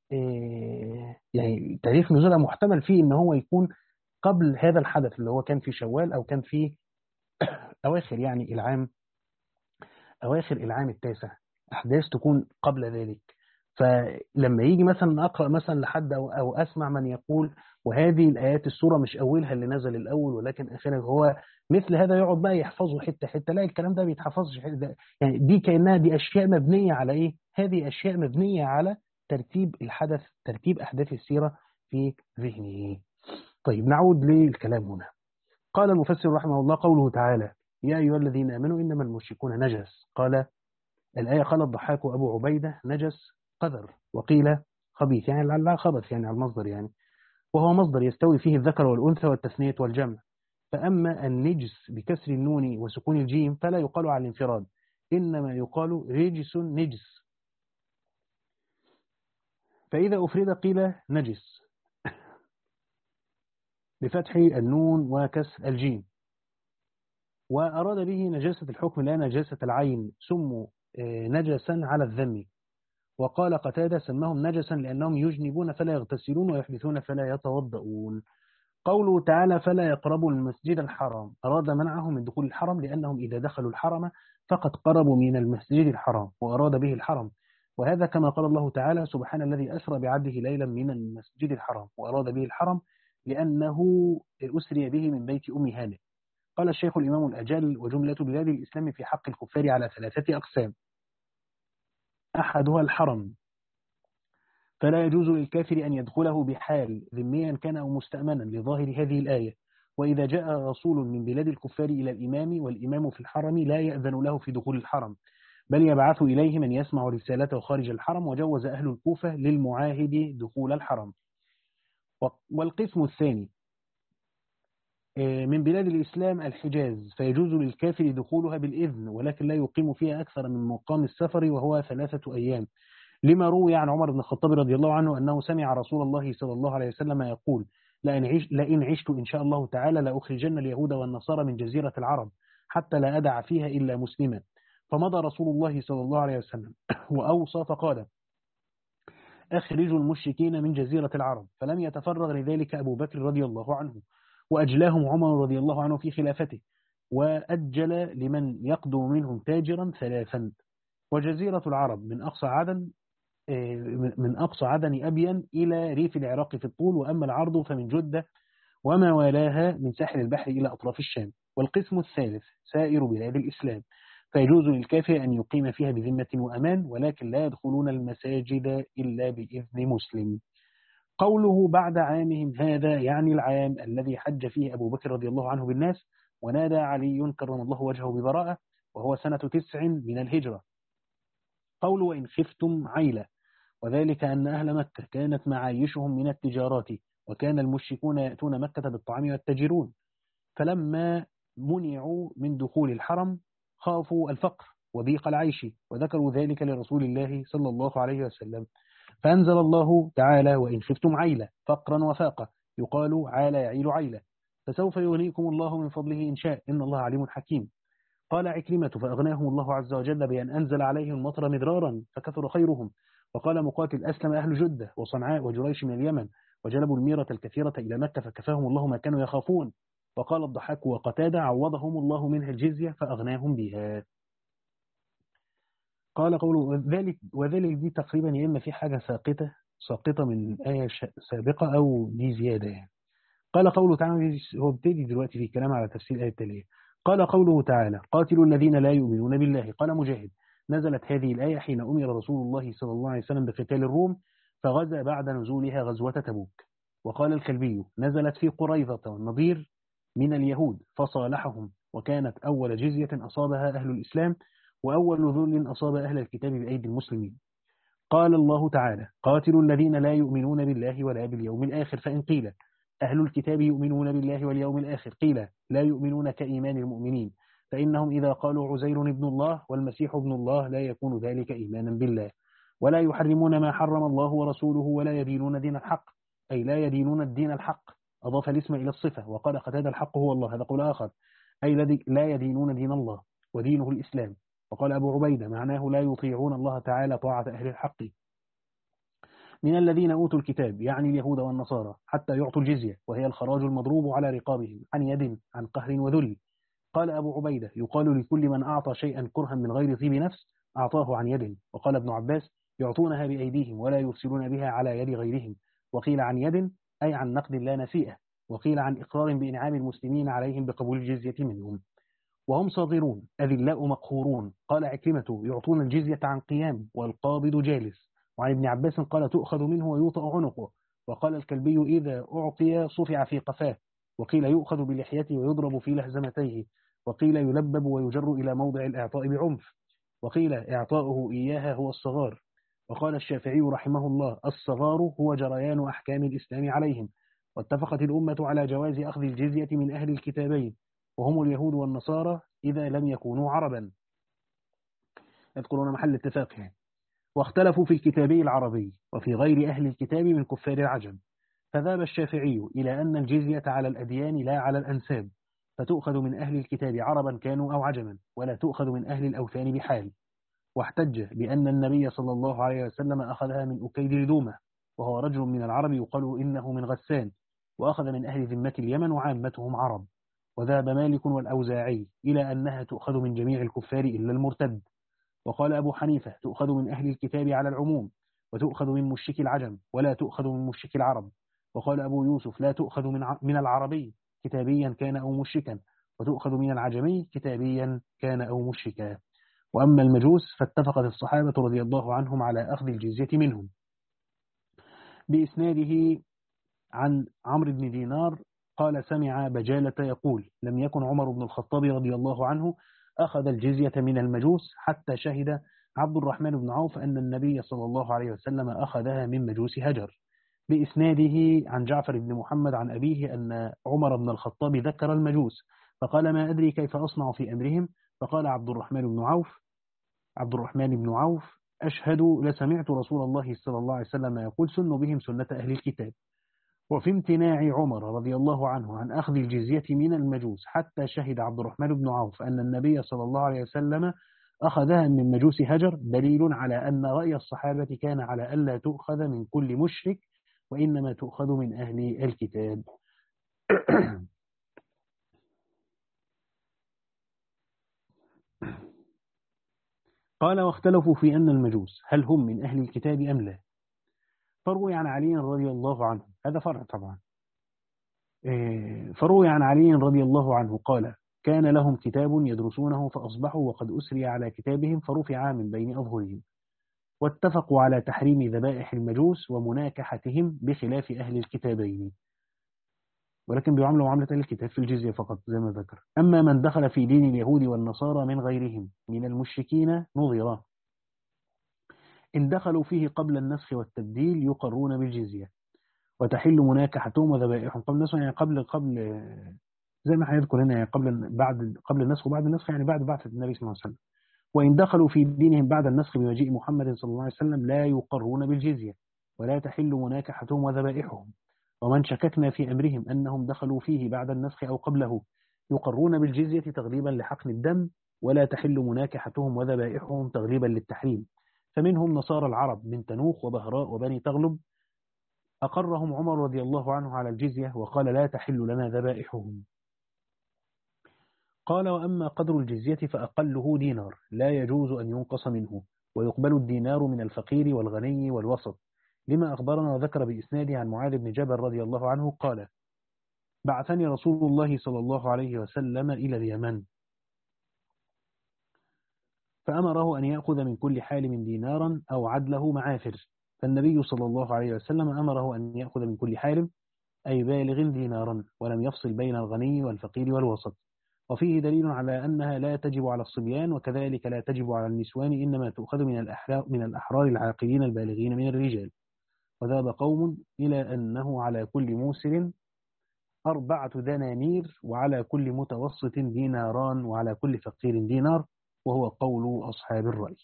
إيه يعني تاريخ نزولها محتمل فيه إن هو يكون قبل هذا الحدث اللي هو كان في شوال أو كان في أواخر يعني العام أواخر العام التاسع، أحداث تكون قبل ذلك. فلما يجي مثلا أقرأ مثلا لحد أو, أو أسمع من يقول وهذه الآيات السورة مش أولها اللي نزل الأول ولكن آخرها، هو مثل هذا يقعد بقى يحفظه حتة حتة، لا الكلام ده بيتحفظش حتة، يعني دي كأنها دي أشياء مبنية على إيه؟ هذه أشياء مبنية على ترتيب الحدث، ترتيب أحداث السيرة في ذهنه. طيب نعود للكلام هنا. قال المفسر رحمه الله قوله تعالى يا أيها الذين آمنوا إنما المشركون نجس، قال الآية قال الضحاك وأبو عبيدة نجس قذر، وقيل خبيث يعني لعلها خبث يعني على المصدر يعني، وهو مصدر يستوي فيه الذكر والأنثى والتثنية والجمع. فأما النجس بكسر النون وسكون الجيم فلا يقال على الانفراد، إنما يقال رجس نجس، فإذا أفرد قيل نجس بفتح النون وكسر الجيم. وأراد به نجاسة الحكم لا نجاسة العين، سموا نجسا على الذم. وقال قتادة سماهم نجسا لأنهم يجنبون فلا يغتسلون ويحدثون فلا يتوضؤون. قوله تعالى فلا يقربوا المسجد الحرام أراد منعهم من دخول الحرم لأنهم إذا دخلوا الحرم فقد قربوا من المسجد الحرام وأراد به الحرم، وهذا كما قال الله تعالى سبحان الذي أسرى بعبده ليلا من المسجد الحرام وأراد به الحرم لأنه أسري به من بيت أم هانئ. قال الشيخ الإمام الأجل وجملة بلاد الإسلام في حق الكفار على ثلاثة أقسام: أحدها الحرم، فلا يجوز للكافر أن يدخله بحال ذميا كان أو مستأمنا لظاهر هذه الآية، وإذا جاء رسول من بلاد الكفار إلى الإمام والإمام في الحرم لا يأذن له في دخول الحرم، بل يبعث إليه من يسمع رسالته خارج الحرم، وجوز أهل الكوفة للمعاهد دخول الحرم. والقسم الثاني من بلاد الإسلام الحجاز، فيجوز للكافر دخولها بالإذن ولكن لا يقيم فيها أكثر من مقام السفر وهو ثلاثة أيام، لما روي عن عمر بن الخطاب رضي الله عنه أنه سمع رسول الله صلى الله عليه وسلم يقول لئن عشت, لئن عشت إن شاء الله تعالى لأخرجن اليهود والنصارى من جزيرة العرب حتى لا أدع فيها إلا مسلما. فمضى رسول الله صلى الله عليه وسلم وأوصى فقال أخرجوا المشركين من جزيرة العرب، فلم يتفرغ لذلك أبو بكر رضي الله عنه، وأجلاهم عمر رضي الله عنه في خلافته، وأجل لمن يقدم منهم تاجرا ثلاثا. وجزيرة العرب من أقصى عدن من أقصى عدن أبين إلى ريف العراق في الطول، وأما العرض فمن جدة وما والاها من ساحل البحر إلى أطراف الشام. والقسم الثالث سائر بلاد الإسلام، فيجوز للكافر أن يقيم فيها بذمة وأمان، ولكن لا يدخلون المساجد إلا بإذن مسلم. قوله بعد عامهم هذا يعني العام الذي حج فيه أبو بكر رضي الله عنه بالناس، ونادى علي كرم الله وجهه ببراءة، وهو سنة تسع من الهجرة. قول وإن خفتم عيلة، وذلك أن أهل مكة كانت معايشهم من التجارات، وكان المشركون يأتون مكة بالطعام والتجرون، فلما منعوا من دخول الحرم خافوا الفقر وضيق العيش، وذكروا ذلك لرسول الله صلى الله عليه وسلم، فأنزل الله تعالى وإن خفتم عيلة فقرا وفاقة، يقال عال يعيل عيلة، فسوف يغنيكم الله من فضله إن شاء إن الله عليم حكيم. قال عكرمة فأغناهم الله عز وجل بأن أنزل عليهم المطر مدرارا فكثر خيرهم. وقال مقاتل أسلم أهل جدة وصنعاء وجريش من اليمن، وجلبوا الميرة الكثيرة إلى مكة فكفاهم الله ما كانوا يخافون. وقال الضحاك وقتادة عوضهم الله منها الجزية فأغناهم بها. قال قوله ذلك وذلك دي تقريبا يا إما في حاجة ساقطة ساقطة من آية سابقة أو دي زيادة يعني. قال قوله تعالى، هو ابتدي دلوقتي في كلام على تفسير الآية التالية. قال قوله تعالى قاتلوا الذين لا يؤمنون بالله. قال مجاهد نزلت هذه الآية حين أمر رسول الله صلى الله عليه وسلم بقتال الروم فغزا بعد نزولها غزوة تبوك. وقال الكلبي نزلت في قريظة والنضير من اليهود فصالحهم، وكانت أول جزية أصابها أهل الإسلام وأول ذل أصاب أهل الكتاب بأيدي المسلمين. قال الله تعالى قاتلوا الذين لا يؤمنون بالله ولا باليوم الآخر، فإن قيل أهل الكتاب يؤمنون بالله واليوم الآخر قيل لا يؤمنون كإيمان المؤمنين، فإنهم إذا قالوا عزير ابن الله والمسيح ابن الله لا يكون ذلك إيمانا بالله، ولا يحرمون ما حرم الله ورسوله ولا يدينون دين الحق، أي لا يدينون الدين الحق، أضاف الاسم إلى الصفة. وقال قتادة الحق هو الله، هذا قول آخر، أي لا يدينون دين الله ودينه الإسلام. وقال أبو عبيدة معناه لا يطيعون الله تعالى طاعة أهل الحق من الذين أوتوا الكتاب، يعني اليهود والنصارى، حتى يعطوا الجزية وهي الخراج المضروب على رقابهم عن يد عن قهر وذل. قال أبو عبيدة يقال لكل من أعطى شيئا كرها من غير طيب نفس أعطاه عن يد. وقال ابن عباس يعطونها بأيديهم ولا يفسدون بها على يد غيرهم. وقيل عن يد أي عن نقد لا نسيئة، وقيل عن إقرار بإنعام المسلمين عليهم بقبول الجزية منهم، وهم صاغرون أذلاء مقهورون. قال عكرمة يعطون الجزية عن قيام والقابض جالس. وعن ابن عباس قال تؤخذ منه ويوطأ عنقه. وقال الكلبي إذا أعطي صفع في قفاه. وقيل يؤخذ بلحيته ويضرب في لهزمتيه. وقيل يلبب ويجر إلى موضع الإعطاء بعنف. وقيل إعطاؤه إياها هو الصغار. وقال الشافعي رحمه الله الصغار هو جريان أحكام الإسلام عليهم. واتفقت الأمة على جواز أخذ الجزية من أهل الكتابين وهم اليهود والنصارى إذا لم يكونوا عربا، يذكرون محل اتفاق يعني. واختلفوا في الكتابي العربي وفي غير أهل الكتاب من كفار العجم، فذهب الشافعي إلى أن الجزية على الأديان لا على الأنساب، فتؤخذ من أهل الكتاب عربا كانوا أو عجما، ولا تؤخذ من أهل الأوثان بحال. واحتج بأن النبي صلى الله عليه وسلم أخذها من أكيد لدومة، وهو رجل من العرب يقال إنه من غسان، وأخذ من أهل ذمة اليمن وعامتهم عرب. وذهب مالك والأوزاعي إلى أنها تؤخذ من جميع الكفار إلا المرتد. وقال أبو حنيفة تؤخذ من أهل الكتاب على العموم، وتؤخذ من مشرك العجم ولا تؤخذ من مشرك العرب. وقال أبو يوسف لا تؤخذ من من العربي كتابيا كان أو مشركا، وتؤخذ من العجمي كتابيا كان أو مشركا. وأما المجوس فاتفقت الصحابة رضي الله عنهم على أخذ الجزية منهم. بإسناده عن عمرو بن دينار قال سمع بجالة يقول لم يكن عمر بن الخطاب رضي الله عنه أخذ الجزية من المجوس حتى شهد عبد الرحمن بن عوف أن النبي صلى الله عليه وسلم أخذها من مجوس هجر. بإسناده عن جعفر بن محمد عن أبيه أن عمر بن الخطاب ذكر المجوس فقال ما أدري كيف أصنع في أمرهم، فقال عبد الرحمن بن عوف عبد الرحمن بن عوف أشهد لسمعت رسول الله صلى الله عليه وسلم يقول سنوا بهم سنة أهل الكتاب. وفي امتناع عمر رضي الله عنه عن أخذ الجزية من المجوس حتى شهد عبد الرحمن بن عوف أن النبي صلى الله عليه وسلم أخذها من مجوس هجر دليل على أن رأي الصحابة كان على ألا تؤخذ من كل مشرك، وإنما تؤخذ من أهل الكتاب. قال واختلفوا في أن المجوس هل هم من أهل الكتاب أم لا، فروي عن علي رضي الله عنه، هذا فرع طبعا، فروي عن علي رضي الله عنه قال كان لهم كتاب يدرسونه فأصبحوا وقد أسري على كتابهم فرفع من بين أظهرهم، واتفقوا على تحريم ذبائح المجوس ومناكحتهم بخلاف أهل الكتابين، ولكن بيعاملوا معاملة أهل الكتاب في الجزية فقط زي ما ذكر. أما من دخل في دين اليهود والنصارى من غيرهم من المشركين نظرا، إن دخلوا فيه قبل النسخ والتبديل يقرون بالجزية، وتحل مناكحتهم وذبائحهم قبل النسخ، يعني قبل قبل زي ما هيذكر هنا، يعني قبل بعد قبل النسخ وبعد النسخ، يعني بعد بعثة النبي صلى الله عليه وسلم. وإن دخلوا في دينهم بعد النسخ بمجيء محمد صلى الله عليه وسلم لا يقرون بالجزية، ولا تحل مناكحتهم وذبائحهم. ومن شككنا في أمرهم أنهم دخلوا فيه بعد النسخ أو قبله يقرون بالجزية تغليبا لحقن الدم، ولا تحل مناكحتهم وذبائحهم تغليبا للتحريم. فمنهم نصارى العرب من تنوخ وبهراء وبني تغلب أقرهم عمر رضي الله عنه على الجزية وقال لا تحل لنا ذبائحهم. قال وأما قدر الجزية فأقله دينار لا يجوز أن ينقص منه، ويقبل الدينار من الفقير والغني والوسط، لما أخبرنا وذكر بإسناده عن معاذ بن جبل رضي الله عنه قال بعثني رسول الله صلى الله عليه وسلم إلى اليمن فأمره أن يأخذ من كل حالم دينارا أو عدله معافر، فالنبي صلى الله عليه وسلم أمره أن يأخذ من كل حالم أي بالغ دينارا، ولم يفصل بين الغني والفقير والوسط. وفيه دليل على أنها لا تجب على الصبيان، وكذلك لا تجب على النسوان، إنما تؤخذ من الأحرار, من الأحرار العاقلين البالغين من الرجال. وذهب قوم إلى أنه على كل موسر أربعة دنانير، وعلى كل متوسط ديناران، وعلى كل فقير دينار، وهو قول أصحاب الرأي.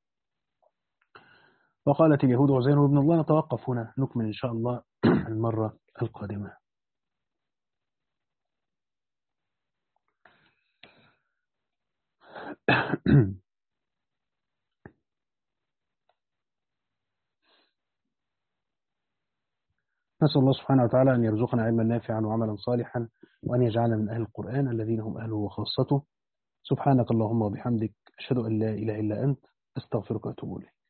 وقالت اليهود عزير بن الله. نتوقف هنا، نكمل إن شاء الله المرة القادمة. نسأل الله سبحانه وتعالى أن يرزقنا علما نافعا وعملا صالحا، وأن يجعلنا من أهل القرآن الذين هم أهله وخاصته. سبحانك اللهم وبحمدك أشهد أن لا إله إلا أنت أستغفرك وأتوب إليك.